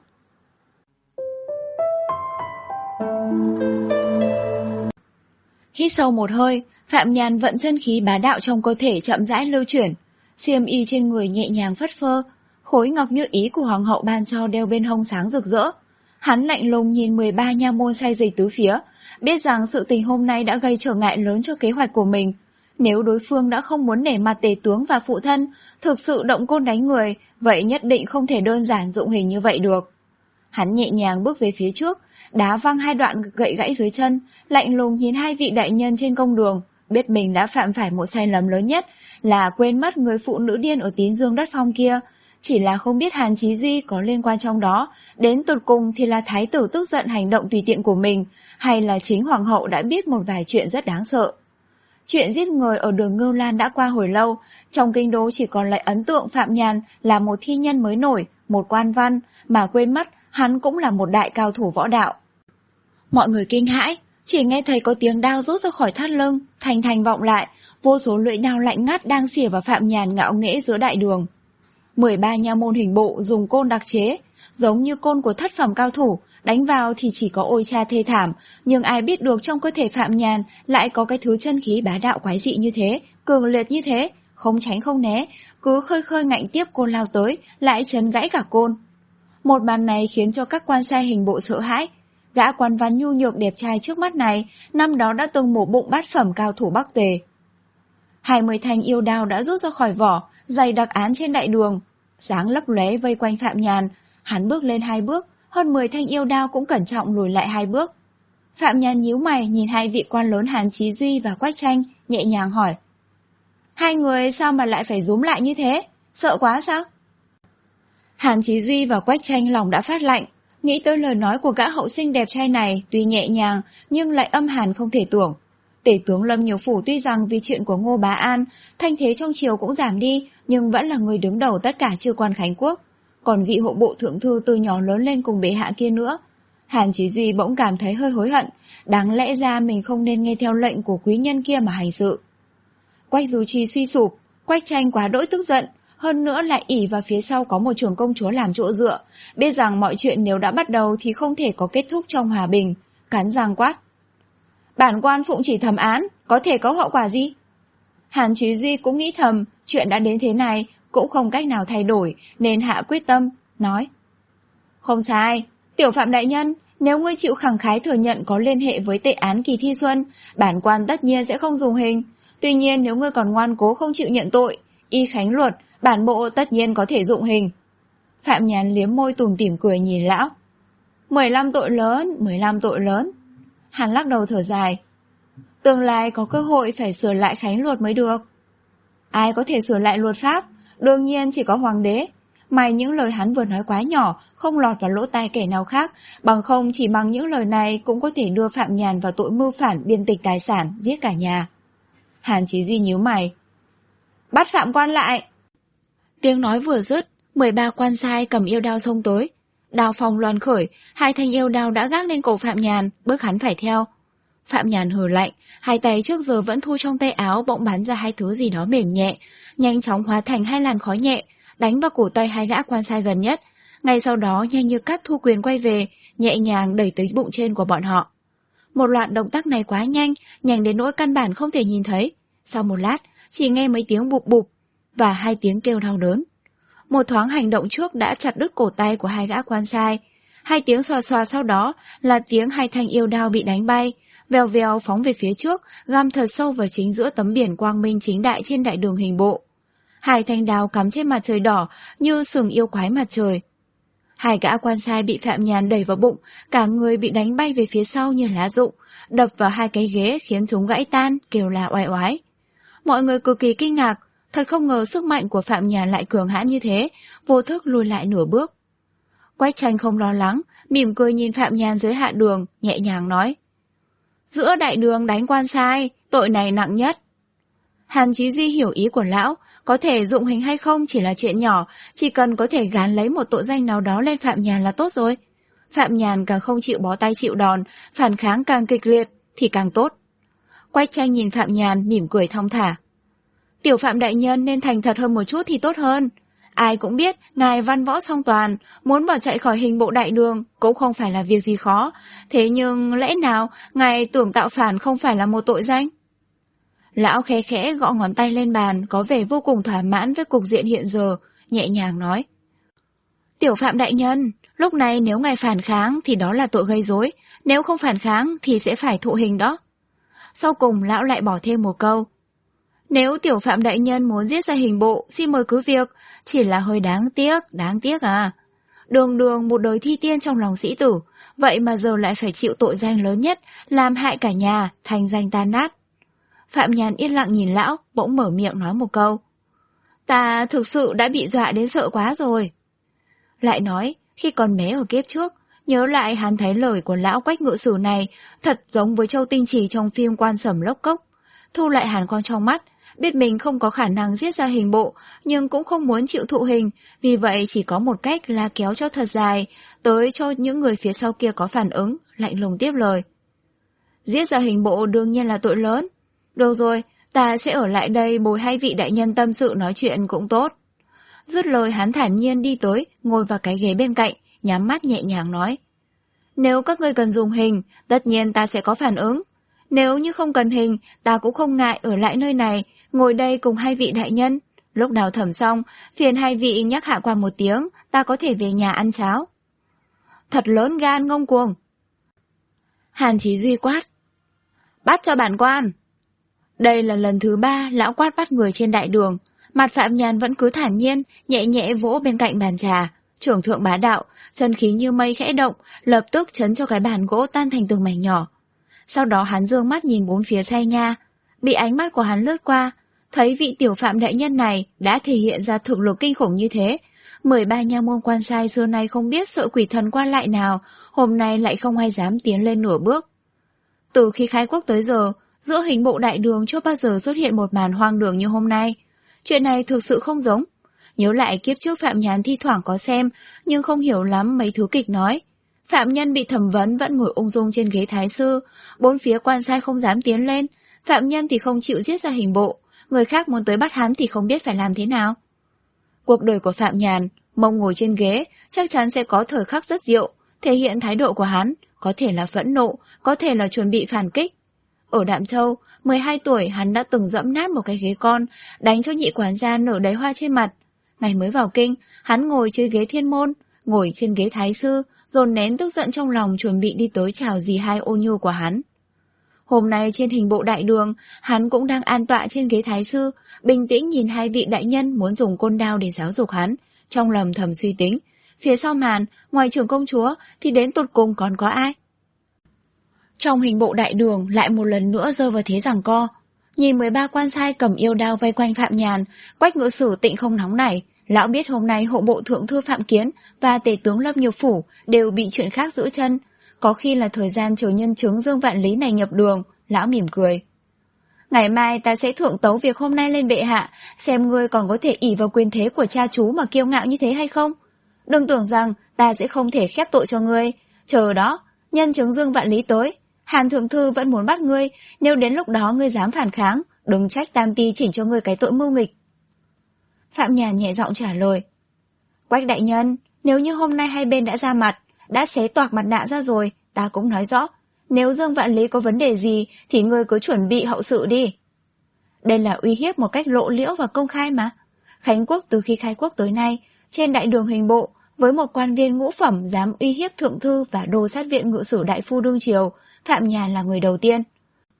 Hít sâu một hơi, Phạm Nhàn vận chân khí bá đạo trong cơ thể chậm rãi lưu chuyển, xiêm y trên người nhẹ nhàng phất phơ, khối ngọc như ý của hoàng hậu ban cho đeo bên hông sáng rực rỡ. Hắn lạnh lùng nhìn mười ba nha môn say rầy tứ phía, biết rằng sự tình hôm nay đã gây trở ngại lớn cho kế hoạch của mình. Nếu đối phương đã không muốn nể mặt tề tướng và phụ thân, thực sự động côn đánh người, vậy nhất định không thể đơn giản dụng hình như vậy được. Hắn nhẹ nhàng bước về phía trước, đá văng hai đoạn gậy gãy dưới chân, lạnh lùng nhìn hai vị đại nhân trên công đường, biết mình đã phạm phải một sai lầm lớn nhất, là quên mất người phụ nữ điên ở Tín Dương đất phong kia. Chỉ là không biết Hàn Chí Duy có liên quan trong đó, đến tột cùng thì là thái tử tức giận hành động tùy tiện của mình, hay là chính hoàng hậu đã biết một vài chuyện rất đáng sợ. Chuyện giết người ở đường Ngưu Lan đã qua hồi lâu, trong kinh đô chỉ còn lại ấn tượng Phạm Nhàn là một thi nhân mới nổi, một quan văn, mà quên mất hắn cũng là một đại cao thủ võ đạo. Mọi người kinh hãi, chỉ nghe thấy có tiếng đao rút ra khỏi thắt lưng, thành thành vọng lại, vô số lưỡi đao lạnh ngắt đang xỉa vào Phạm Nhàn ngạo nghễ giữa đại đường. mười ba nha môn hình bộ dùng côn đặc chế, giống như côn của thất phẩm cao thủ, đánh vào thì chỉ có ôi cha thê thảm, nhưng ai biết được trong cơ thể Phạm Nhàn lại có cái thứ chân khí bá đạo quái dị như thế, cường liệt như thế, không tránh không né, cứ khơi khơi ngạnh tiếp côn lao tới, lại chấn gãy cả côn. Một màn này khiến cho các quan sai hình bộ sợ hãi. Gã quan văn nhu nhược đẹp trai trước mắt này, năm đó đã từng mổ bụng bát phẩm cao thủ Bắc Tề. Hai mươi thanh yêu đao đã rút ra khỏi vỏ, dày đặc án trên đại đường, sáng lấp lóe vây quanh Phạm Nhàn. Hắn bước lên hai bước, hơn mười thanh yêu đao cũng cẩn trọng lùi lại hai bước. Phạm Nhàn nhíu mày nhìn hai vị quan lớn Hàn Chí Duy và Quách Tranh, nhẹ nhàng hỏi: hai người sao mà lại phải rúm lại như thế? Sợ quá sao? Hàn Chí Duy và Quách Tranh lòng đã phát lạnh, nghĩ tới lời nói của gã hậu sinh đẹp trai này, tuy nhẹ nhàng nhưng lại âm hàn không thể tưởng. Tể tướng Lâm Nhiều Phủ tuy rằng vì chuyện của Ngô Bá An, thanh thế trong triều cũng giảm đi, nhưng vẫn là người đứng đầu tất cả chư quan Khánh Quốc. Còn vị hộ bộ thượng thư từ nhỏ lớn lên cùng bệ hạ kia nữa. Hàn Chí Duy bỗng cảm thấy hơi hối hận, đáng lẽ ra mình không nên nghe theo lệnh của quý nhân kia mà hành sự. Quách Du Chi suy sụp, Quách Tranh quá đỗi tức giận, hơn nữa lại ỷ vào phía sau có một trưởng công chúa làm chỗ dựa, biết rằng mọi chuyện nếu đã bắt đầu thì không thể có kết thúc trong hòa bình, cắn răng quát: bản quan phụng chỉ thẩm án, có thể có hậu quả gì? Hàn Chí Duy cũng nghĩ thầm, chuyện đã đến thế này cũng không cách nào thay đổi, nên hạ quyết tâm, nói: không sai, tiểu Phạm đại nhân, nếu ngươi chịu khẳng khái thừa nhận có liên hệ với tệ án Kỳ Thi Xuân, bản quan tất nhiên sẽ không dùng hình. Tuy nhiên nếu ngươi còn ngoan cố không chịu nhận tội, y khánh luật, bản bộ tất nhiên có thể dụng hình. Phạm Nhàn liếm môi tủm tỉm cười nhìn lão: mười lăm tội lớn, mười lăm tội lớn. Hắn lắc đầu thở dài: tương lai có cơ hội phải sửa lại khánh luật mới được. Ai có thể sửa lại luật pháp? Đương nhiên chỉ có hoàng đế. May những lời hắn vừa nói quá nhỏ, không lọt vào lỗ tai kẻ nào khác, bằng không chỉ bằng những lời này cũng có thể đưa Phạm Nhàn vào tội mưu phản biên tịch tài sản, giết cả nhà. Hàn Chí Duy nhíu mày: bắt Phạm quan lại. Tiếng nói vừa dứt, mười ba quan sai cầm yêu đao xông tới. Đao phong loan khởi, hai thanh yêu đao đã gác lên cổ Phạm Nhàn, bước hắn phải theo. Phạm Nhàn hừ lạnh, hai tay trước giờ vẫn thu trong tay áo bỗng bắn ra hai thứ gì đó mềm nhẹ, nhanh chóng hóa thành hai làn khói nhẹ, đánh vào cổ tay hai gã quan sai gần nhất. Ngay sau đó nhanh như cắt thu quyền quay về, nhẹ nhàng đẩy tới bụng trên của bọn họ. Một loạt động tác này quá nhanh, nhanh đến nỗi căn bản không thể nhìn thấy. Sau một lát, chỉ nghe mấy tiếng bụp bụp và hai tiếng kêu đau đớn. Một thoáng hành động trước đã chặt đứt cổ tay của hai gã quan sai. Hai tiếng xòa xòa sau đó là tiếng hai thanh yêu đao bị đánh bay, vèo vèo phóng về phía trước, găm thật sâu vào chính giữa tấm biển quang minh chính đại trên đại đường hình bộ. Hai thanh đao cắm trên mặt trời đỏ như sừng yêu quái mặt trời. Hai gã quan sai bị Phạm Nhàn đẩy vào bụng, cả người bị đánh bay về phía sau như lá rụng, đập vào hai cái ghế khiến chúng gãy tan, kêu là oai oái. Mọi người cực kỳ kinh ngạc, thật không ngờ sức mạnh của Phạm Nhàn lại cường hãn như thế, vô thức lùi lại nửa bước. Quách Tranh không lo lắng, mỉm cười nhìn Phạm Nhàn dưới hạ đường, nhẹ nhàng nói: giữa đại đường đánh quan sai, tội này nặng nhất. Hàn Chí Duy hiểu ý của lão, có thể dụng hình hay không chỉ là chuyện nhỏ, chỉ cần có thể gán lấy một tội danh nào đó lên Phạm Nhàn là tốt rồi. Phạm Nhàn càng không chịu bó tay chịu đòn, phản kháng càng kịch liệt thì càng tốt. Quách Tranh nhìn Phạm Nhàn mỉm cười thong thả: Tiểu Phạm đại nhân nên thành thật hơn một chút thì tốt hơn. Ai cũng biết ngài văn võ song toàn, muốn bỏ chạy khỏi hình bộ đại đường cũng không phải là việc gì khó. Thế nhưng lẽ nào ngài tưởng tạo phản không phải là một tội danh? Lão khẽ khẽ gõ ngón tay lên bàn, có vẻ vô cùng thỏa mãn với cục diện hiện giờ, nhẹ nhàng nói. Tiểu Phạm đại nhân, lúc này nếu ngài phản kháng thì đó là tội gây rối, nếu không phản kháng thì sẽ phải thụ hình đó. Sau cùng lão lại bỏ thêm một câu. Nếu Tiểu Phạm đại nhân muốn giết ra hình bộ, xin mời cứ việc, chỉ là hơi đáng tiếc, đáng tiếc à. Đường đường một đời thi tiên trong lòng sĩ tử, vậy mà giờ lại phải chịu tội danh lớn nhất, làm hại cả nhà, thành danh tan nát. Phạm Nhàn yên lặng nhìn lão, bỗng mở miệng nói một câu. Ta thực sự đã bị dọa đến sợ quá rồi. Lại nói, khi còn bé ở kiếp trước, nhớ lại hắn thấy lời của lão Quách Ngự Sử này thật giống với Châu Tinh Trì trong phim Quan Sẩm Lốc Cốc. Thu lại hàn quang trong mắt, biết mình không có khả năng giết ra hình bộ, nhưng cũng không muốn chịu thụ hình, vì vậy chỉ có một cách là kéo cho thật dài, tới cho những người phía sau kia có phản ứng, lạnh lùng tiếp lời. Giết ra hình bộ đương nhiên là tội lớn. Được rồi, ta sẽ ở lại đây bồi hai vị đại nhân tâm sự nói chuyện cũng tốt. Dứt lời hắn thản nhiên đi tới, ngồi vào cái ghế bên cạnh, nhắm mắt nhẹ nhàng nói. Nếu các ngươi cần dùng hình, tất nhiên ta sẽ có phản ứng. Nếu như không cần hình, ta cũng không ngại ở lại nơi này, ngồi đây cùng hai vị đại nhân. Lúc đào thẩm xong, phiền hai vị nhắc hạ quan một tiếng, ta có thể về nhà ăn cháo. Thật lớn gan ngông cuồng. Hàn Chí Duy quát. Bắt cho bản quan. Đây là lần thứ ba lão quát bắt người trên đại đường. Mặt Phạm Nhàn vẫn cứ thản nhiên, nhẹ nhẹ vỗ bên cạnh bàn trà. Trưởng thượng bá đạo, chân khí như mây khẽ động, lập tức chấn cho cái bàn gỗ tan thành từng mảnh nhỏ. Sau đó hắn dương mắt nhìn bốn phía say nha. Bị ánh mắt của hắn lướt qua, thấy vị Tiểu Phạm đại nhân này đã thể hiện ra thực lực kinh khủng như thế. mười ba nha môn quan sai xưa nay không biết sợ quỷ thần quan lại nào, hôm nay lại không ai dám tiến lên nửa bước. Từ khi khai quốc tới giờ, giữa hình bộ đại đường chưa bao giờ xuất hiện một màn hoang đường như hôm nay. Chuyện này thực sự không giống. Nhớ lại kiếp trước Phạm Nhàn thi thoảng có xem, nhưng không hiểu lắm mấy thứ kịch nói. Phạm nhân bị thẩm vấn vẫn ngồi ung dung trên ghế thái sư, bốn phía quan sai không dám tiến lên, phạm nhân thì không chịu giết ra hình bộ, người khác muốn tới bắt hắn thì không biết phải làm thế nào. Cuộc đời của Phạm Nhàn, mông ngồi trên ghế, chắc chắn sẽ có thời khắc rất diệu, thể hiện thái độ của hắn, có thể là phẫn nộ, có thể là chuẩn bị phản kích. Ở Đạm Châu, mười hai tuổi hắn đã từng dẫm nát một cái ghế con, đánh cho nhị quản gia nở đầy hoa trên mặt. Ngày mới vào kinh, hắn ngồi trên ghế thiên môn, ngồi trên ghế thái sư, dồn nén tức giận trong lòng chuẩn bị đi tới chào dì hai ôn nhu của hắn. Hôm nay trên hình bộ đại đường, hắn cũng đang an tọa trên ghế thái sư, bình tĩnh nhìn hai vị đại nhân muốn dùng côn đao để giáo dục hắn, trong lòng thầm suy tính. Phía sau màn, ngoài trưởng công chúa thì đến tột cùng còn có ai? Trong hình bộ đại đường lại một lần nữa rơi vào thế giằng co. Nhìn mười ba quan sai cầm yêu đao vây quanh Phạm Nhàn, Quách Ngự Sử tịnh không nóng nảy. Lão biết hôm nay hộ bộ thượng thư Phạm Kiến và tể tướng Lâm Nhược Phủ đều bị chuyện khác giữ chân. Có khi là thời gian chờ nhân chứng Dương Vạn Lý này nhập đường. Lão mỉm cười. Ngày mai ta sẽ thượng tấu việc hôm nay lên bệ hạ, xem ngươi còn có thể ỷ vào quyền thế của cha chú mà kiêu ngạo như thế hay không. Đừng tưởng rằng ta sẽ không thể khép tội cho ngươi. Chờ đó, nhân chứng Dương Vạn Lý tới, Hàn thượng thư vẫn muốn bắt ngươi, nếu đến lúc đó ngươi dám phản kháng, đừng trách Tam Ti chỉnh cho ngươi cái tội mưu nghịch. Phạm Nhàn nhẹ giọng trả lời. Quách đại nhân, nếu như hôm nay hai bên đã ra mặt, đã xé toạc mặt nạ ra rồi, ta cũng nói rõ, nếu Dương Vạn Lý có vấn đề gì thì ngươi cứ chuẩn bị hậu sự đi. Đây là uy hiếp một cách lộ liễu và công khai mà. Khánh quốc từ khi khai quốc tới nay, trên đại đường hình bộ, với một quan viên ngũ phẩm dám uy hiếp thượng thư và đô sát viện ngự sử đại phu đương triều, Phạm Nhàn là người đầu tiên.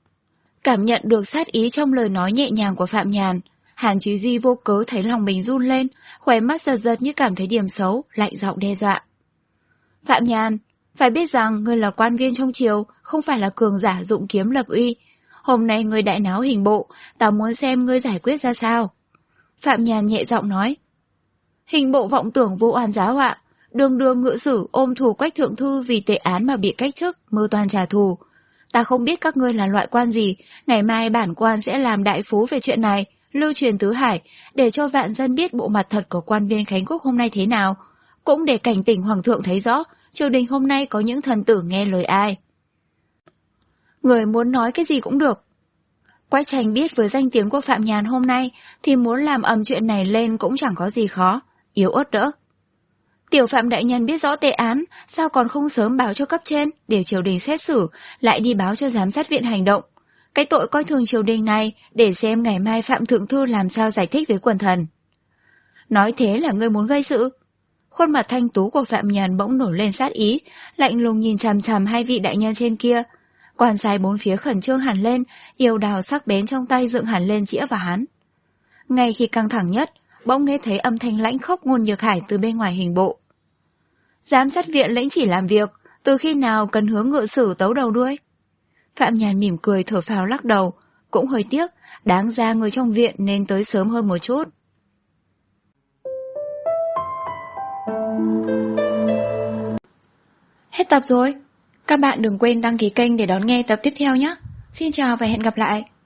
Cảm nhận được sát ý trong lời nói nhẹ nhàng của Phạm Nhàn, Hàn Chí Duy vô cớ thấy lòng mình run lên, khóe mắt giật giật như cảm thấy điểm xấu, lạnh giọng đe dọa. Phạm Nhàn, phải biết rằng ngươi là quan viên trong triều, không phải là cường giả dụng kiếm lập uy. Hôm nay ngươi đại náo hình bộ, ta muốn xem ngươi giải quyết ra sao. Phạm Nhàn nhẹ giọng nói. Hình bộ vọng tưởng vô oan giá họa, đường đường ngự sử ôm thù Quách thượng thư vì tệ án mà bị cách chức, mưu toan trả thù. Ta không biết các ngươi là loại quan gì, ngày mai bản quan sẽ làm đại phú về chuyện này, lưu truyền tứ hải, để cho vạn dân biết bộ mặt thật của quan viên Khánh quốc hôm nay thế nào, cũng để cảnh tỉnh hoàng thượng thấy rõ, triều đình hôm nay có những thần tử nghe lời ai. Người muốn nói cái gì cũng được. Quách Tranh biết với danh tiếng của Phạm Nhàn hôm nay thì muốn làm ầm chuyện này lên cũng chẳng có gì khó, yếu ớt đỡ. Tiểu Phạm đại nhân biết rõ tệ án, sao còn không sớm báo cho cấp trên để triều đình xét xử, lại đi báo cho giám sát viện hành động. Cái tội coi thường triều đình này để xem ngày mai Phạm Thượng Thư làm sao giải thích với quần thần. Nói thế là ngươi muốn gây sự? Khuôn mặt thanh tú của Phạm Nhàn bỗng nổi lên sát ý, lạnh lùng nhìn chằm chằm hai vị đại nhân trên kia. Quan sai bốn phía khẩn trương hẳn lên, yêu đào sắc bén trong tay dựng hẳn lên chĩa vào hắn. Ngay khi căng thẳng nhất, bỗng nghe thấy âm thanh lãnh khốc ngôn nhược hải từ bên ngoài hình bộ. Giám sát viện lĩnh chỉ làm việc, từ khi nào cần hướng ngự sử tấu đầu đuôi? Phạm Nhàn mỉm cười thở phào lắc đầu, cũng hơi tiếc, đáng ra người trong viện nên tới sớm hơn một chút. Hết tập rồi. Các bạn đừng quên đăng ký kênh để đón nghe tập tiếp theo nhé. Xin chào và hẹn gặp lại.